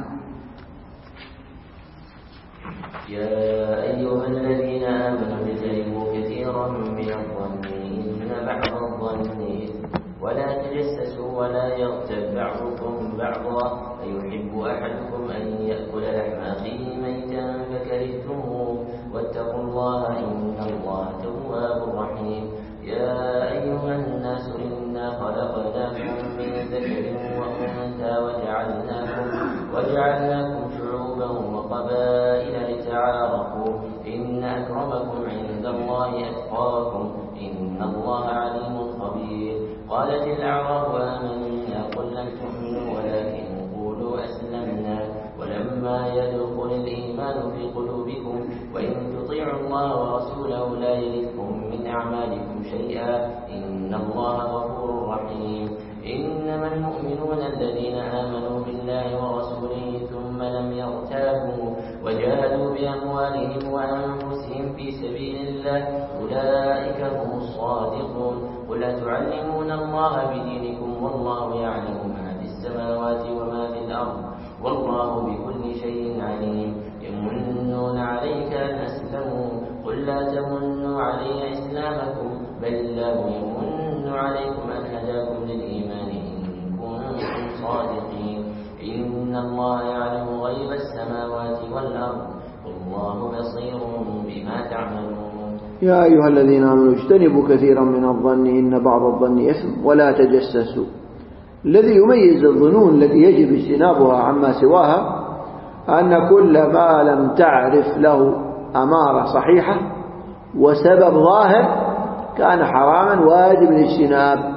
يا أيها الذين آمنوا اجتنبوا كثيرا من الظن إن بعض الظن ولا تجسسوا ولا يغتب بعضكم بعضا أيحب أحدكم أن يأكل لحم أخيه ميتا فكرهتموه واتقوا الله إن الله تواب رحيم. يا أيها الناس إنا خلقناكم من ذكر وأنثى وجعلناكم وجعلناكم شعوبا وقبائل لتعارفوا إن أكرمكم عند الله أتقاكم إن الله عليم خبير. قالت الأعراب آمنا قل لم تؤمنوا ولكن قولوا أسلمنا ولما يدخل الإيمان في قلوبكم وإن تطيعوا الله ورسوله لا يلدكم من أعمالكم شيئا إن الله غفور رحيم. إنما المؤمنون الذين آمنوا بالله ورسوله ثم لم يرتابوا وجاهدوا بأموالهم وأنفسهم في سبيل الله أولئك هم الصادقون. قل أتعلمون الله بدينكم والله يعلم ما في السماوات وما في الأرض والله بكل شيء عليم. يمنون عليك أن أسلموا قل لا تمنوا علي إسلامكم بل الله يمن عليكم أن هداكم للإيمان إن كنتم صادقين. إن الله يعلم غيب السماوات والأرض والله بصير بما تعملون. يا أيها الذين آمنوا اجتنبوا كثيرا من الظن إن بعض الظن إثم ولا تجسسوا. الذي يميز الظنون التي يجب اجتنابها عما سواها أن كل ما لم تعرف له أمارة صحيحة وسبب ظاهر كان حراما واجب الاجتناب.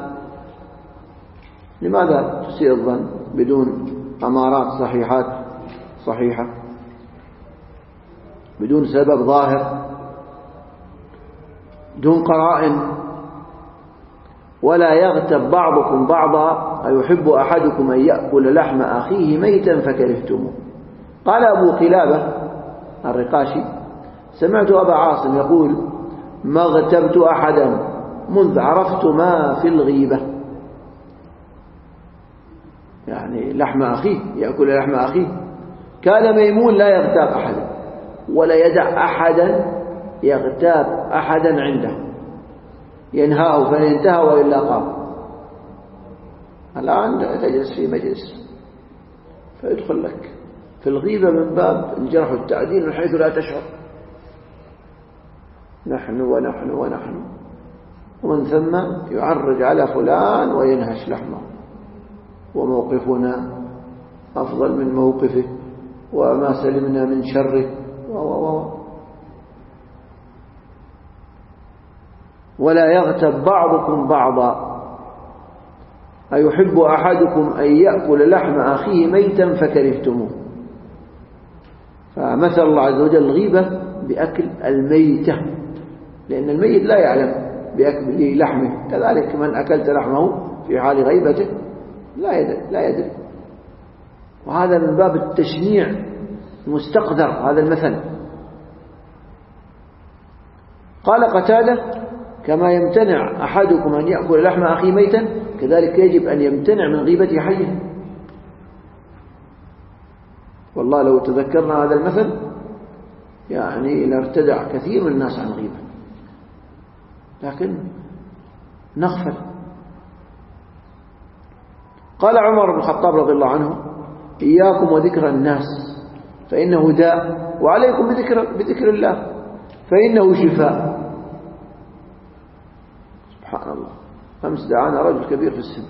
لماذا تسيء الظن بدون أمارات صحيحات صحيحة بدون سبب ظاهر دون قرائن؟ ولا يغتب بعضكم بعضا أيحب أحدكم أن يأكل لحم أخيه ميتا فكرهتموه. قال أبو قلابة الرقاشي: سمعت أبا عاصم يقول: ما اغتبت أحدا منذ عرفت ما في الغيبة. يعني لحم أخيه، يأكل لحم أخيه. كان ميمون لا يغتاب أحدا ولا يدع أحدا يغتاب أحدا عنده، ينهاه فإن انتهى وإلا قام. الآن تجلس في مجلس فيدخل لك في الغيبة من باب الجرح والتعديل من حيث لا تشعر، نحن ونحن ونحن، ومن ثم يعرج على فلان وينهش لحمه، وموقفنا أفضل من موقفه وما سلمنا من شره و و و ولا يغتب بعضكم بعضا أيحب أحدكم أن يأكل لحم أخيه ميتا فكرهتموه. فمثل الله عز وجل الغيبة بأكل الميتة، لأن الميت لا يعلم بأكل لحمه، كذلك من أكلت لحمه في حال غيبته لا يدري, لا يدري. وهذا من باب التشنيع مستقذر هذا المثل. قال قتادة: كما يمتنع أحدكم أن يأكل لحم أخي ميتا كذلك يجب أن يمتنع من غيبة حيه. والله لو تذكرنا هذا المثل يعني لارتدع كثير من الناس عن الغيبة، لكن نغفل. قال عمر بن الخطاب رضي الله عنه: إياكم وذكر الناس فإنه داء، وعليكم بذكر, بذكر الله فإنه شفاء. سبحان الله. أمس دعانا رجل كبير في السن،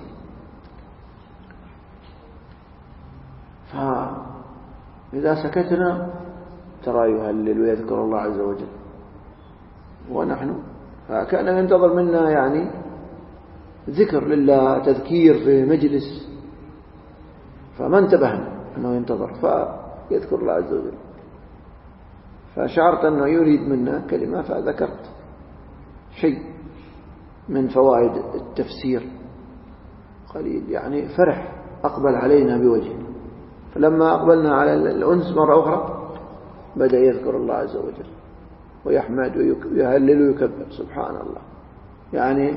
فإذا سكتنا ترى يهلل ويذكر الله عز وجل، ونحن فكان ينتظر منا يعني ذكر لله، تذكير في مجلس، فما انتبهنا أنه ينتظر فيذكر الله عز وجل، فشعرت أنه يريد منا كلمة فذكرت شيء من فوائد التفسير قليل، يعني فرح أقبل علينا بوجه. فلما أقبلنا على الأنس مرة أخرى بدأ يذكر الله عز وجل ويحمد ويهلل ويكبر. سبحان الله. يعني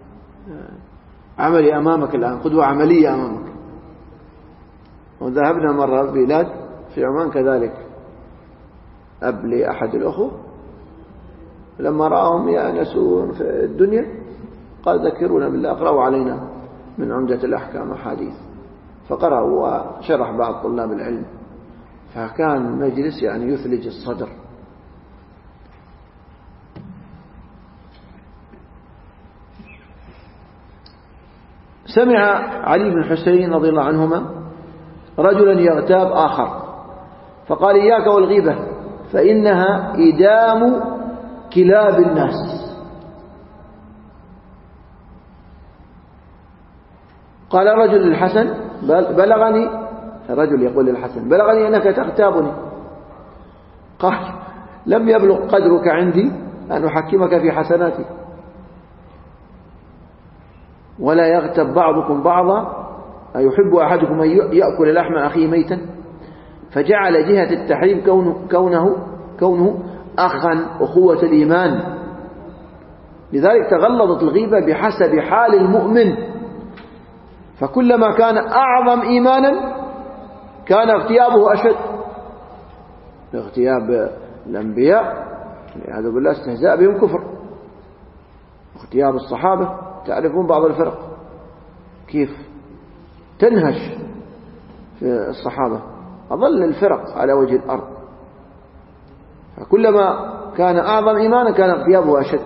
عملي أمامك الآن، قدوة عملية أمامك. وذهبنا مرة بلاد في عمان كذلك، أب لأحد الأخوة لما رأهم يأنسون في الدنيا قال: ذكرونا بالله، أقرأوا علينا من عمدة الأحكام حديث، فقرأوا وشرح بعض طلاب العلم، فكان مجلس يعني يثلج الصدر. سمع علي بن حسين رضي الله عنهما رجلا يغتاب آخر فقال: إياك والغيبة فإنها إدام كلاب الناس. قال رجل للحسن: بلغني، الرجل يقول للحسن: بلغني أنك تغتابني. قال: لم يبلغ قدرك عندي أن أحكمك في حسناتي. ولا يغتب بعضكم بعضا، أيحب أحدكم أن يأكل لحم أخيه ميتا؟ فجعل جهة التحريم كونه, كونه, كونه أخا أخوة الإيمان. لذلك تغلظت الغيبة بحسب حال المؤمن، فكلما كان أعظم إيمانا كان اغتيابه أشد. اغتياب الأنبياء هذا بالله استهزاء بهم كفر. اغتياب الصحابة تعرفون بعض الفرق كيف تنهش في الصحابة، أظل الفرق على وجه الأرض. فكلما كان أعظم إيمانا كان اغتيابه أشد.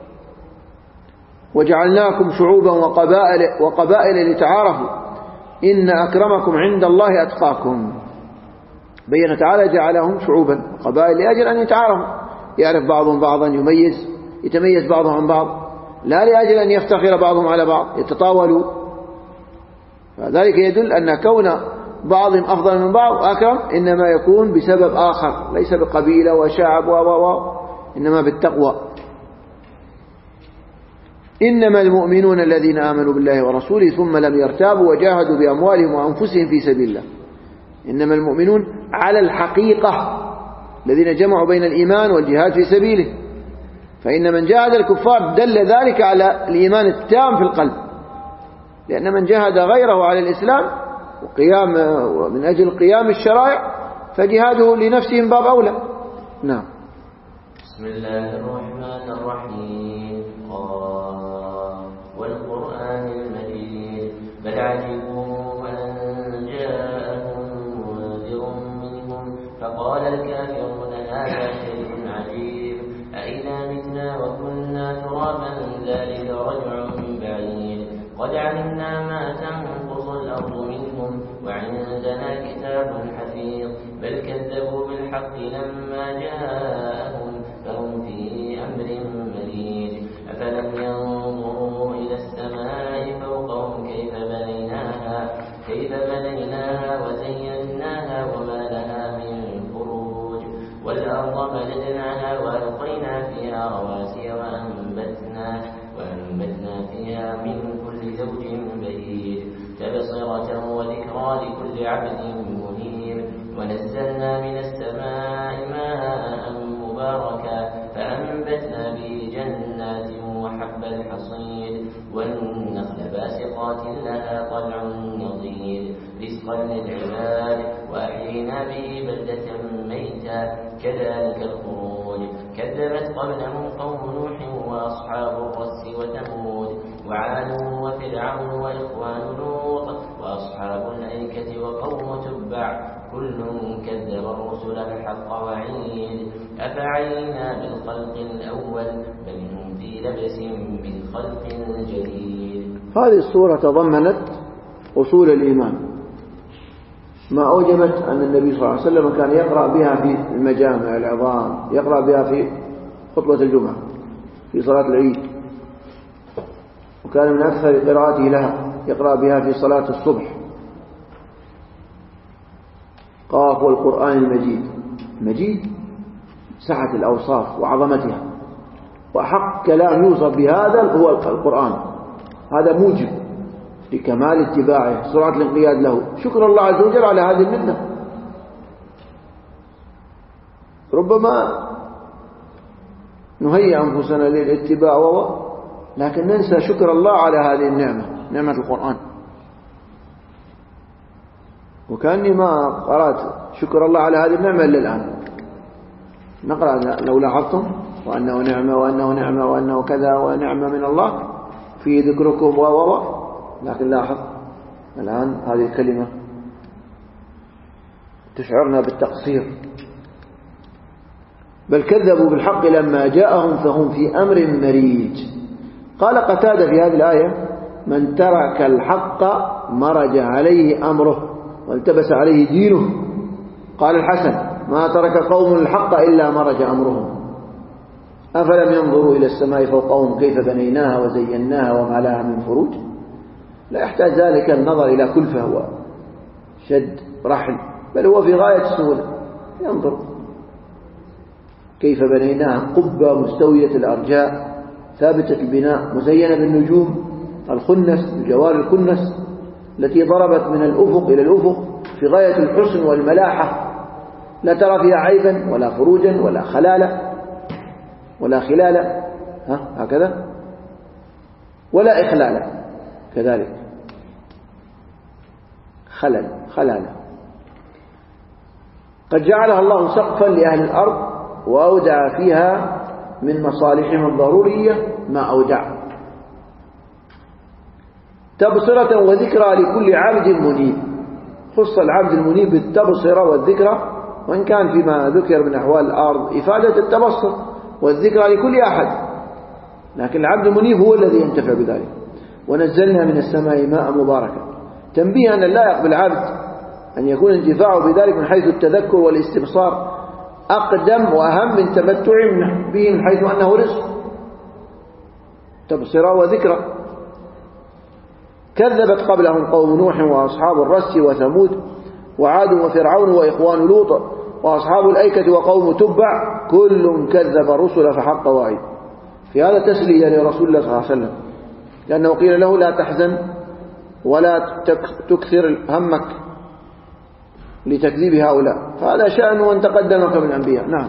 وجعلناكم شعوبا وقبائل, وقبائل لتعارفوا إن أكرمكم عند الله أتقاكم. بين تعالى جعلهم شعوبا وقبائل لأجل أن يتعارفوا، يعرف بعضهم بعضا، يميز يتميز بعضهم عن بعض، لا لأجل أن يفتخر بعضهم على بعض يتطاولوا. فذلك يدل أن كون بعضهم أفضل من بعض أكرم إنما يكون بسبب آخر، ليس بقبيلة وشعب و و إنما بالتقوى. إنما المؤمنون الذين آمنوا بالله ورسوله ثم لم يرتابوا وجاهدوا بأموالهم وأنفسهم في سبيل الله. إنما المؤمنون على الحقيقة الذين جمعوا بين الإيمان والجهاد في سبيله. فإن من جاهد الكفار دل ذلك على الإيمان التام في القلب، لأن من جاهد غيره على الإسلام وقيام من أجل قيام الشرائع فجهاده لنفسه من باب أولى. نعم. بسم الله الرحمن الرحيم. قاف والقرآن المجيد بل عجبوا أن جاءهم منذر منهم فقال الكافرون هذا شيء عجيب أئذا متنا وكنا ترابا ذلك رجع بعيد قد علمنا ما تنقص الأرض منهم وعندنا كتاب حفيظ بل كذبوا بالحق لما جاءهم فهم في أمر مريج أفلم ينظروا إلى السماء فوقهم كيف بنيناها كيف بنيناها وزيناها وما لها من فروج والأرض مددناها وألقينا فيها رواسي وأنبتنا وأنبتنا فيها من كل زوج بهيج تبصرة وذكرى لكل عبد منيب ونزلنا من السماء ماء مباركا فأنبتنا به جنات وحب الحصيد والنخل باسقات لها طلع نضيد رزقا للعباد وأحيينا به بلدة ميتا كذلك الخروج كذبت قبلهم قوم نوح وأصحاب الرس وثمود وعاد وفرعون وإخوان لوط وأصحاب الأيكة وقوم تبع كل كذب الرسل الحق وعيد أفعينا بالخلق الأول بل هم في لبس من خلق جديد. هذه السورة تضمنت أصول الإيمان ما أوجبت أن النبي صلى الله عليه وسلم كان يقرأ بها في المجامع العظام، يقرأ بها في خطبة الجمعة في صلاة العيد، وكان من أكثر قراءته لها يقرأ بها في صلاة الصبح. قاف والقرآن المجيد، مجيد سعة الأوصاف وعظمتها، وحق كلام يوصف بهذا هو القرآن، هذا موجب لكمال اتباعه سرعة الانقياد له. شكر الله عز وجل على هذه المنة. ربما نهيئ أنفسنا للاتباع لكن ننسى شكر الله على هذه النعمة، نعمة القرآن. وكأني ما قرأت شكر الله على هذه النعمة إلا الآن. نقرأ لو لاحظتم وأنه نعمة وأنه نعمة وأنه كذا ونعمة من الله في ذكركم و لكن لاحظ الآن هذه الكلمة تشعرنا بالتقصير. بل كذبوا بالحق لما جاءهم فهم في أمر مريج. قال قتادة في هذه الآية من ترك الحق مرج عليه أمره والتبس عليه دينه. قال الحسن ما ترك قوم الحق إلا مرج أمرهم. أفلم ينظروا إلى السماء فوقهم كيف بنيناها وزيناها وما لها من فروج. لا يحتاج ذلك النظر إلى كلفة وشد رحل، بل هو في غاية السهولة. ينظر كيف بنيناها قبة مستوية الأرجاء ثابتة البناء مزينة بالنجوم الخنس الجوار الكنس التي ضربت من الأفق إلى الأفق في غاية الحسن والملاحة، لا ترى فيها عيبا ولا فروجا ولا خلالا ولا خلالا ها هكذا ولا إخلالا كذلك خلل خلالا. قد جعلها الله سقفا لأهل الأرض وأودع فيها من مصالحهم الضرورية ما أودع، تبصرة وذكرى لكل عبد منيب. خص العبد المنيب بالتبصرة والذكرى، وإن كان فيما ذكر من أحوال الأرض إفادة التبصر والذكرى لكل أحد، لكن العبد المنيب هو الذي ينتفع بذلك. ونزلنا من السماء ماء مباركا، تنبيها أن لا يقبل عبد أن يكون انتفاعه بذلك من حيث التذكر والاستبصار أقدم وأهم من تمتع به من حيث أنه رزق تبصرة وذكرى. كذبت قبلهم قوم نوح وأصحاب الرس وثمود وعاد وفرعون وإخوان لوط وأصحاب الأيكة وقوم تبع كل كذب الرسل فحق وعيد. في هذا تسلية لرسول الله صلى الله عليه وسلم، لأنه قيل له لا تحزن ولا تكثر همك لتكذيب هؤلاء، فهذا شأن وان تقدمك من الأنبياء. نعم.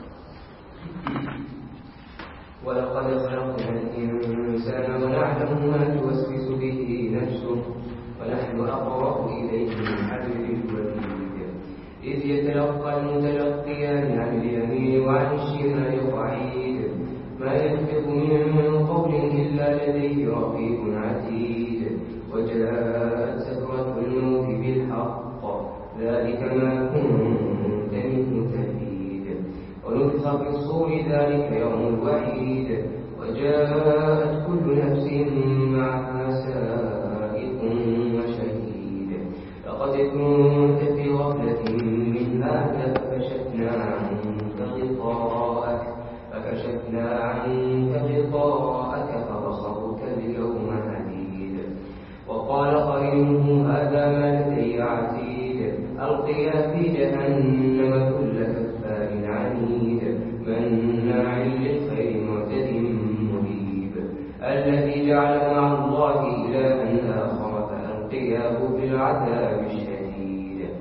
ولقد خلقنا الإنسان ونعلم ما توسوس به نفسه ونحن أقرب إليه من حبل الوريد إذ يتلقى المتلقيان عن اليمين وعن الشمال قعيد ما يلفظ من قول إلا لديه رقيب عتيد وجاءت سكرة الموت بالحق ذلك ما كنت منه تحيد ونفخ في الصور ذلك يوم الوعيد وجاءت كل نفس معها سائق وشهيد لقد كنت في غفلة من هذا فكشفنا عنك غطاءك فكشفنا عنك غطاءك فبصرك اليوم حديد وقال قرينه هذا ما لدي عتيد ألقيا في جهنم كل كفار عنيد مناع للخير معتد مريب الذي جعل مع الله إلها آخر فألقياه في العذاب الشديد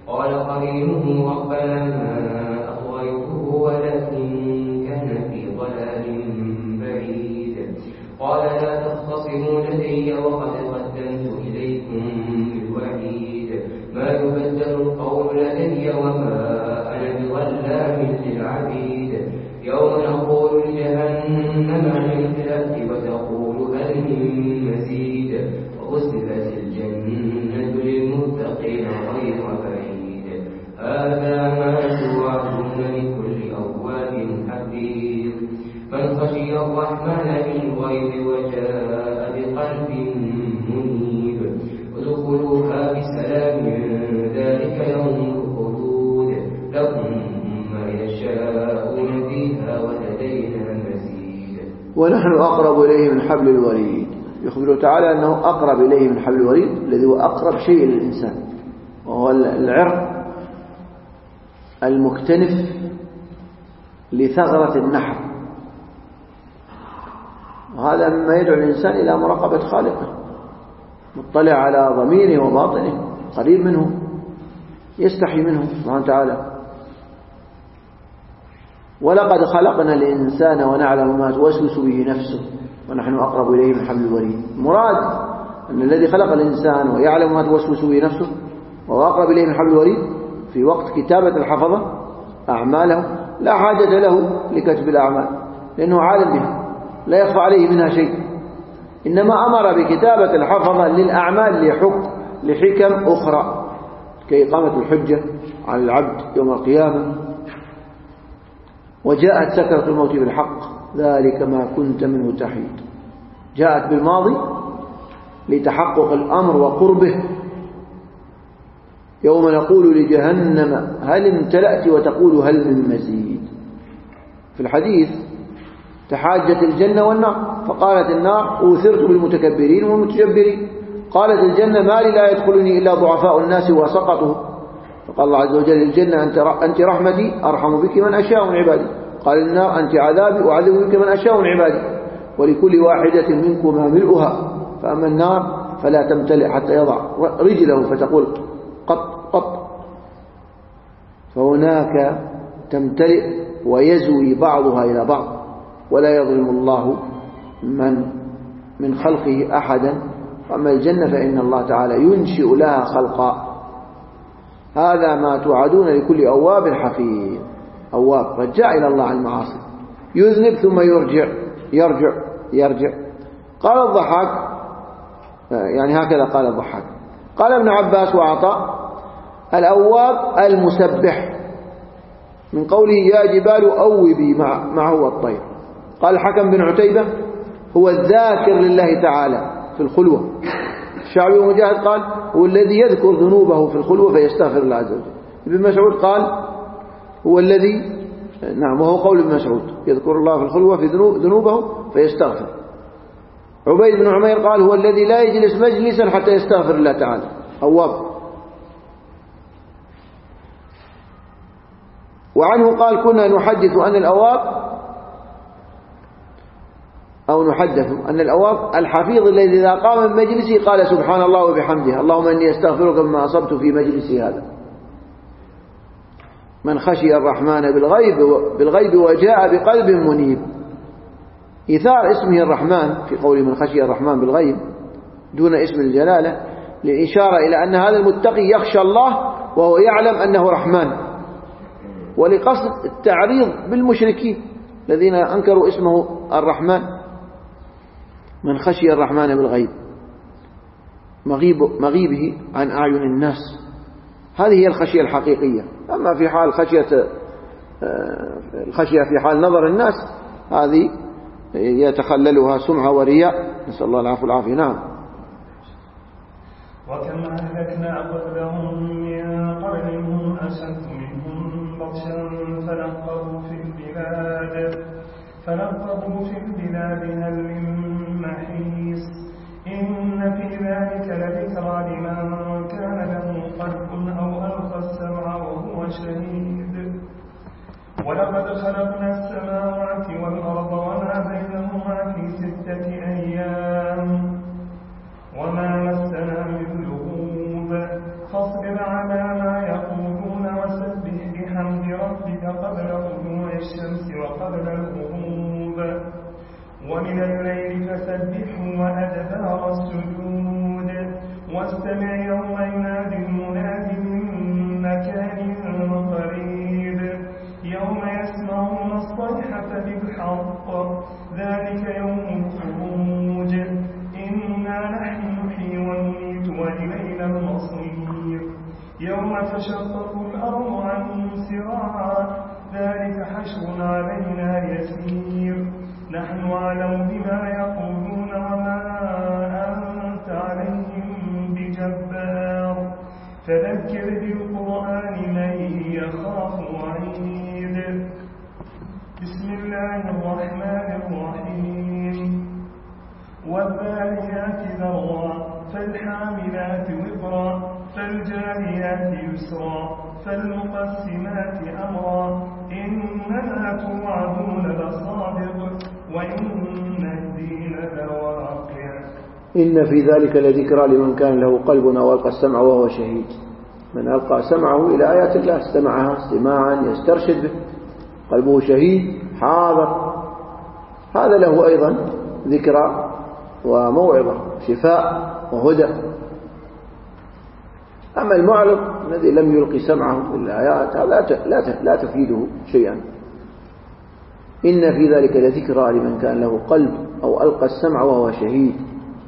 قال قرينه ربنا ما أغويته ولكن كان في ضلال بعيد قال لا تختصموا لدي وقد قدمت إليكم بالوعيد ما يبدل القول لدي وما أنا بظلام للعبيد يوم نقول لجهنم عن امتلأت وتقول هل من مزيد وأزلفت الجنة للمتقين غير بعيد هذا ما توعدون لكل أواب حفيظ من خشي الرحمن بالغيب وجاء بقلب منيب ادخلوها بسلام ذلك يوم الخلود لهم ما يشاءون فيها ولدينا مزيد. ونحن أقرب إليه من حبل الوريد. يخبر تعالى أنه أقرب إليه من حبل الوريد الذي هو أقرب شيء للإنسان، وهو العرق المكتنف لثغرة النحر، وهذا مما يدعو الإنسان إلى مراقبة خالقه، مطلع على ضميره وباطنه، قريب منه، يستحي منه سبحانه وتعالى. ولقد خلقنا الإنسان ونعلم ما توسوس به نفسه ونحن أقرب إليه من حبل الوريد. مراد أن الذي خلق الإنسان ويعلم ما توسوس به نفسه وهو أقرب إليه من حبل الوريد في وقت كتابة الحفظة أعماله لا حاجة له لكتب الأعمال، لأنه عالم بها لا يخفى عليه منها شيء، إنما أمر بكتابة الحفظة للأعمال لحكم لحكم أخرى كإقامة الحجة على العبد يوم القيامة. وجاءت سكرة الموت بالحق ذلك ما كنت منه تحيد، جاءت بالماضي لتحقق الأمر وقربه. يوم نقول لجهنم هل امتلأت وتقول هل من مزيد. في الحديث تحاجت الجنة والنار، فقالت النار أوثرت بالمتكبرين والمتجبرين، قالت الجنة ما لي لا يدخلني إلا ضعفاء الناس وسقطهم، فقال الله عز وجل الجنة أنت رحمتي أرحم بك من أشاء من عبادي، قال النار أنت عذابي أعذب بك من أشاء من عبادي، ولكل واحدة منكما ملؤها، فأما النار فلا تمتلئ حتى يضع رجله فتقول قط قط، فهناك تمتلئ ويزوي بعضها إلى بعض، ولا يظلم الله من من خلقه أحدا. وأما الجنة فإن الله تعالى ينشئ لها خلقا. هذا ما توعدون لكل أواب حفيظ. أواب رجع إلى الله عن المعاصي، يذنب ثم يرجع يرجع يرجع. قال الضحاك، يعني هكذا قال الضحاك، قال ابن عباس وعطاء الأواب المسبح من قوله يا جبال أوبي معه الطير. قال الحكم بن عتيبة هو الذاكر لله تعالى في الخلوة. الشعبي ومجاهد قال هو الذي يذكر ذنوبه في الخلوة فيستغفر الله عز وجل. ابن مسعود قال هو الذي، نعم وهو قول ابن مسعود، يذكر الله في الخلوة في ذنوبه فيستغفر. عبيد بن عمير قال هو الذي لا يجلس مجلسا حتى يستغفر الله تعالى، أواب. وعنه قال كنا نحدث أن الأواب أو نحدث أن الأواب الحفيظ الذي إذا قام من مجلسه قال سبحان الله وبحمده اللهم إني أستغفرك مما أصبت في مجلسي هذا. من خشي الرحمن بالغيب بالغيب وجاء بقلب منيب. إثار اسمه الرحمن في قول من خشي الرحمن بالغيب دون اسم الجلالة للإشارة إلى أن هذا المتقي يخشى الله وهو يعلم أنه رحمن، ولقصد التعريض بالمشركين الذين أنكروا اسمه الرحمن. من خشي الرحمن بالغيب مغيب مغيبه عن أعين الناس، هذه هي الخشية الحقيقية. أما في حال خشية الخشية في حال نظر الناس هذه يتخللها سمعة ورياء، نسأل الله العفو والعافية. نعم. وكم أهلكنا قبلهم من قرن هم أشد منهم بطشا فنقبوا في البلاد فنقبوا في البلاد هل من محيص إن في ذلك لذكرى لمن كان له قلب أو ألقى السمع وهو شهيد. ولقد خلقنا السماوات والأرض وما بينهما في ستة أيام وما مسنا من لغوب فاصبر على ما يقول بصير يوم تشقق الأرض عنهم سراعا ذلك حشر علينا يسير نحن أعلم بما يقولون وما أنت عليهم بجبار فذكر بالقرآن من يخاف وعيد بسم الله الرحمن الرحيم والذاريات ذروا فالحاملات وقرا فالجاريات يسرا فالمقسمات أمرا إنما توعدون لصادق وإن الدين لواقع إن في ذلك لذكرى لمن كان له قلب أو ألقى السمع وهو شهيد. من ألقى سمعه إلى آيات الله استمعها استماعا يسترشد به قلبه شهيد حاضر، هذا له أيضا ذكرى وموعظة شفاء وهدى. أما المعرض الذي لم يلقي سمعه للآيات هذا لا تفيده شيئا. إن في ذلك لذكرى لمن كان له قلب أو ألقى السمع وهو شهيد.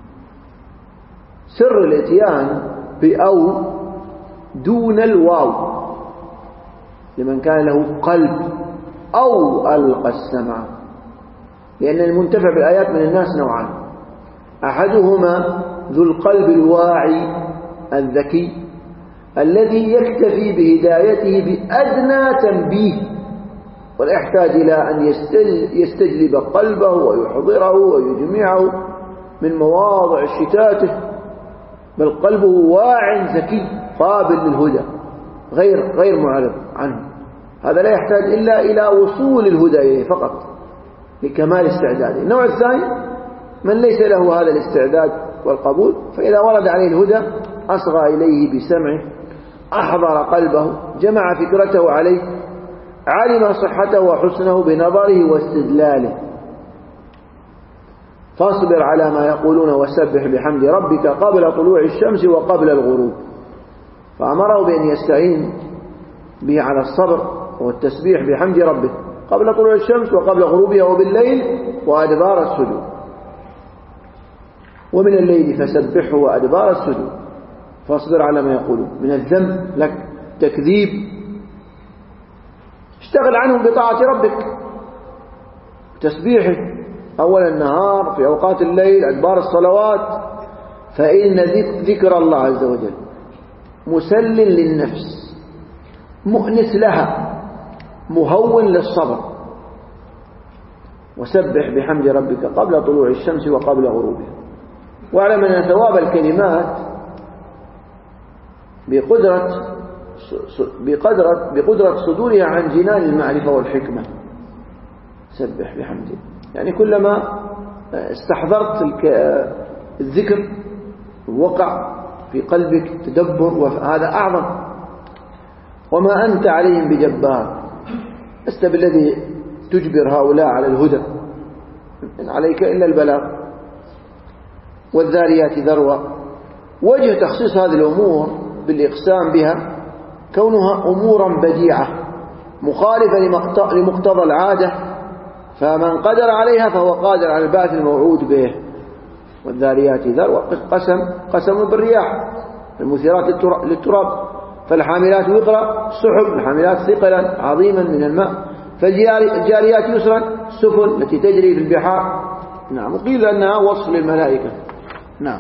سر الاتيان بأو دون الواو لمن كان له قلب أو ألقى السمع، لأن المنتفع بالآيات من الناس نوعان: أحدهما ذو القلب الواعي الذكي الذي يكتفي بهدايته بأدنى تنبيه ولا يحتاج إلى أن يستجلب قلبه ويحضره ويجمعه من مواضع شتاته، بل قلبه واع ذكي قابل للهدى غير غير معرض عنه. هذا لا يحتاج إلا إلى وصول الهدى إليه فقط لكمال استعداده. النوع الثاني من ليس له هذا الاستعداد والقبول، فإذا ورد عليه الهدى أصغى إليه بسمعه، أحضر قلبه، جمع فكرته عليه، علم صحته وحسنه بنظره واستدلاله. فاصبر على ما يقولون وسبح بحمد ربك قبل طلوع الشمس وقبل الغروب، فأمره بأن يستعين به على الصبر والتسبيح بحمد ربه قبل طلوع الشمس وقبل غروبها وبالليل وأدبار السجود. ومن الليل فسبحه وأدبار السجود. فاصبر على ما يقولون من الذنب لك تكذيب، اشتغل عنهم بطاعة ربك تسبيحه أول النهار في أوقات الليل أدبار الصلوات، فإن ذكر الله عز وجل مسل للنفس مؤنس لها مهون للصبر. وسبح بحمد ربك قبل طلوع الشمس وقبل غروبها. واعلم أن ثواب الكلمات بقدرة بقدرة بقدرة صدورها عن جنان المعرفة والحكمة. سبح بحمده، يعني كلما استحضرت الذكر وقع في قلبك تدبر، وهذا أعظم. وما أنت عليهم بجبار، لست بالذي تجبر هؤلاء على الهدى، إن عليك إلا البلاغ. والذاريات ذروة. وجه تخصيص هذه الأمور بالإقسام بها كونها أمورا بديعة مخالفة لمقتضى العادة، فمن قدر عليها فهو قادر على البعث الموعود به. والذاريات ذروة قسم قسم بالرياح المثيرات للتراب، فالحاملات وقرا سحب، الحاملات ثقلا عظيما من الماء، فالجاريات يسرا السفن التي تجري في البحار. نعم. وقيل أنها وصف للملائكة. نعم.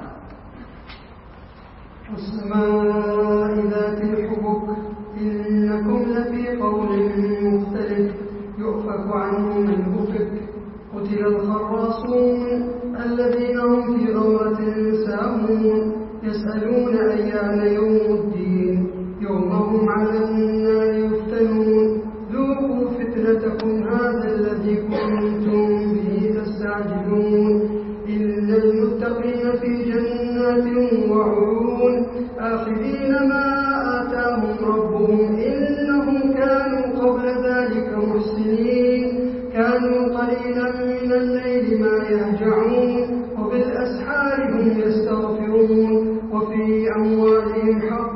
والسماء ذات الحبك إنكم لفي قول مختلف يؤفك عنه من أفك. قتل الخراصون الذين هم في غمرة ساهون يسألون أيان يوم الدين يوم هم على النار يفتنون ذوقوا فتنتكم هذا الذي كنتم به تستعجلون. إن المتقين في جنات وعيون آخذين ما آتاهم ربهم إنهم كانوا قبل ذلك محسنين. كانوا قليلا من الليل ما يهجعون وبالأسحار هم يستغفرون وفي أموالهم حق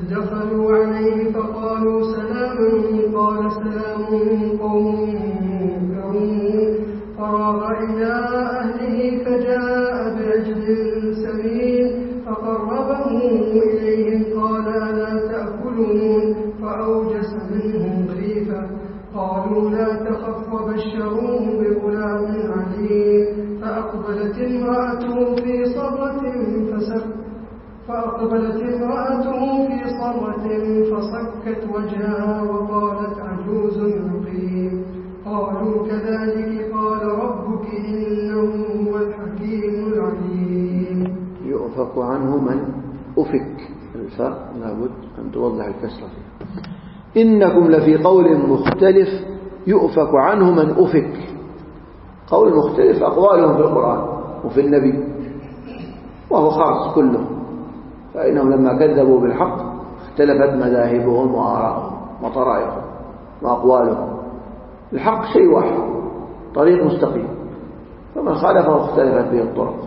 إذ دخلوا عليه فقالوا سلاما قال سلام قوم منكرون فراغ إلى أهله فجاء بعجل سمين فقربه إليهم قال ألا تأكلون فأوجس منهم خيفة قالوا لا تخف وبشروه بغلام عليم فأقبلت امرأته في صرة فسك فأقبلت امرأته في صرة فصكت وجهها وقالت عجوز عقيم قالوا كذلك قال ربك إنه هو الحكيم العليم. يؤفك عنه من أفك، الفاء لابد أن توضح الكسرة فيها. إنكم لفي قول مختلف يؤفك عنه من أفك. قول مختلف أقوالهم في القرآن وفي النبي، وهو خاص كله، فإنهم لما كذبوا بالحق اختلفت مذاهبهم وآراءهم وطرائقهم وأقوالهم. الحق شيء واحد، طريق مستقيم، فمن خالفه اختلفت به الطرق.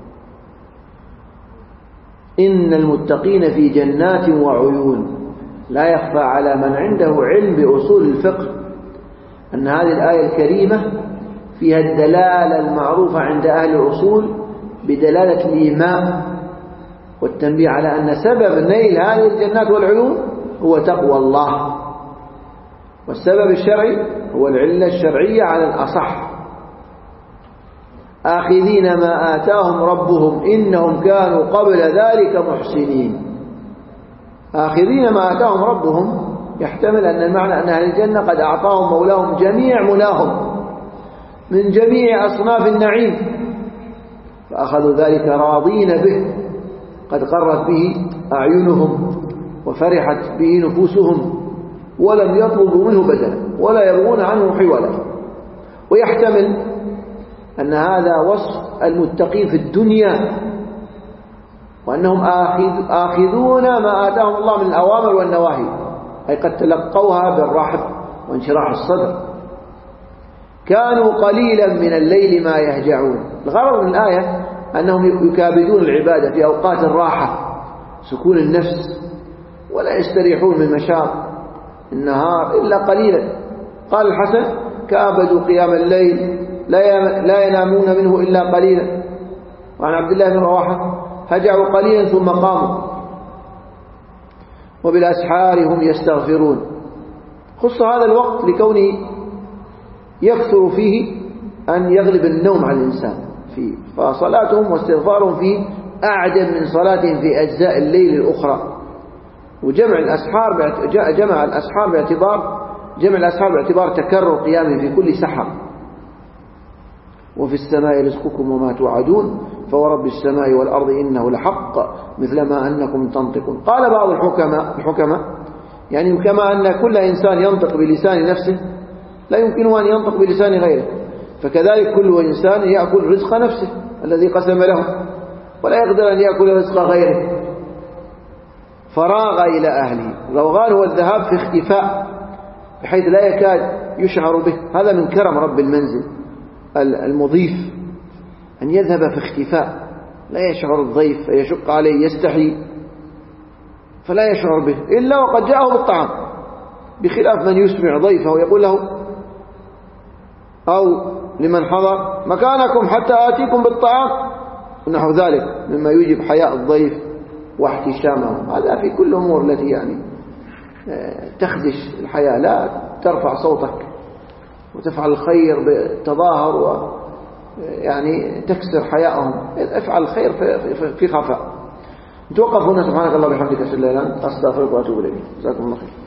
إن المتقين في جنات وعيون. لا يخفى على من عنده علم بأصول الفقه أن هذه الآية الكريمة فيها الدلالة المعروفة عند أهل الأصول بدلالة الإيمان، والتنبيه على أن سبب نيل هذه الجنات والعيون هو تقوى الله، والسبب الشرعي هو العلة الشرعية على الأصح. آخذين ما آتاهم ربهم إنهم كانوا قبل ذلك محسنين. آخذين ما آتاهم ربهم يحتمل أن المعنى أن أهل الجنة قد أعطاهم مولاهم جميع مناهم من جميع أصناف النعيم، فأخذوا ذلك راضين به، قد قرت به أعينهم وفرحت به نفوسهم، ولم يطلبوا منه بدلا ولا يبغون عنه حولا. ويحتمل أن هذا وصف المتقين في الدنيا، وأنهم آخذون ما آتاهم الله من الأوامر والنواهي، أي قد تلقوها بالرحب وانشراح الصدر. كانوا قليلا من الليل ما يهجعون. الغرض من الآية أنهم يكابدون العبادة في أوقات الراحة، سكون النفس، ولا يستريحون من مشاق النهار إلا قليلا. قال الحسن كابدوا قيام الليل لا ينامون منه إلا قليلا. وعن عبد الله بن رواحة هجعوا قليلا ثم قاموا، وبالأسحار هم يستغفرون. خص هذا الوقت لكونه يكثر فيه أن يغلب النوم على الإنسان فيه، فصلاتهم واستغفارهم فيه أعجب من صلاتهم في أجزاء الليل الأخرى. وجمع الأسحار جمع الأسحار باعتبار جمع الأسحار باعتبار تكرر قيامهم في كل سحر. وفي السماء رزقكم وما توعدون فورب السماء والأرض إنه لحق مثل ما أنكم تنطقون. قال بعض الحكماء الحكماء يعني كما أن كل إنسان ينطق بلسان نفسه لا يمكنه أن ينطق بلسان غيره، فكذلك كل إنسان يأكل رزق نفسه الذي قسم له، ولا يقدر أن يأكل رزق غيره. فراغ إلى أهله. الروغان هو الذهاب في اختفاء بحيث لا يكاد يشعر به. هذا من كرم رب المنزل المضيف أن يذهب في اختفاء، لا يشعر الضيف فيشق عليه، يستحي فلا يشعر به إلا وقد جاءه بالطعام، بخلاف من يسمع ضيفه ويقول له أو لمن حضر مكانكم حتى آتيكم بالطعام ونحو ذلك مما يوجب حياء الضيف واحتشامه. هذا في كل أمور التي يعني تخدش الحياة. لا ترفع صوتك وتفعل الخير بتظاهر ويعني تكسر حياءهم. افعل الخير في خفاء. نتوقف هنا. سبحانك اللهم وبحمدك أشهد أن لا إله إلا أنت أستغفرك وأتوب إليك. جزاكم الله خير.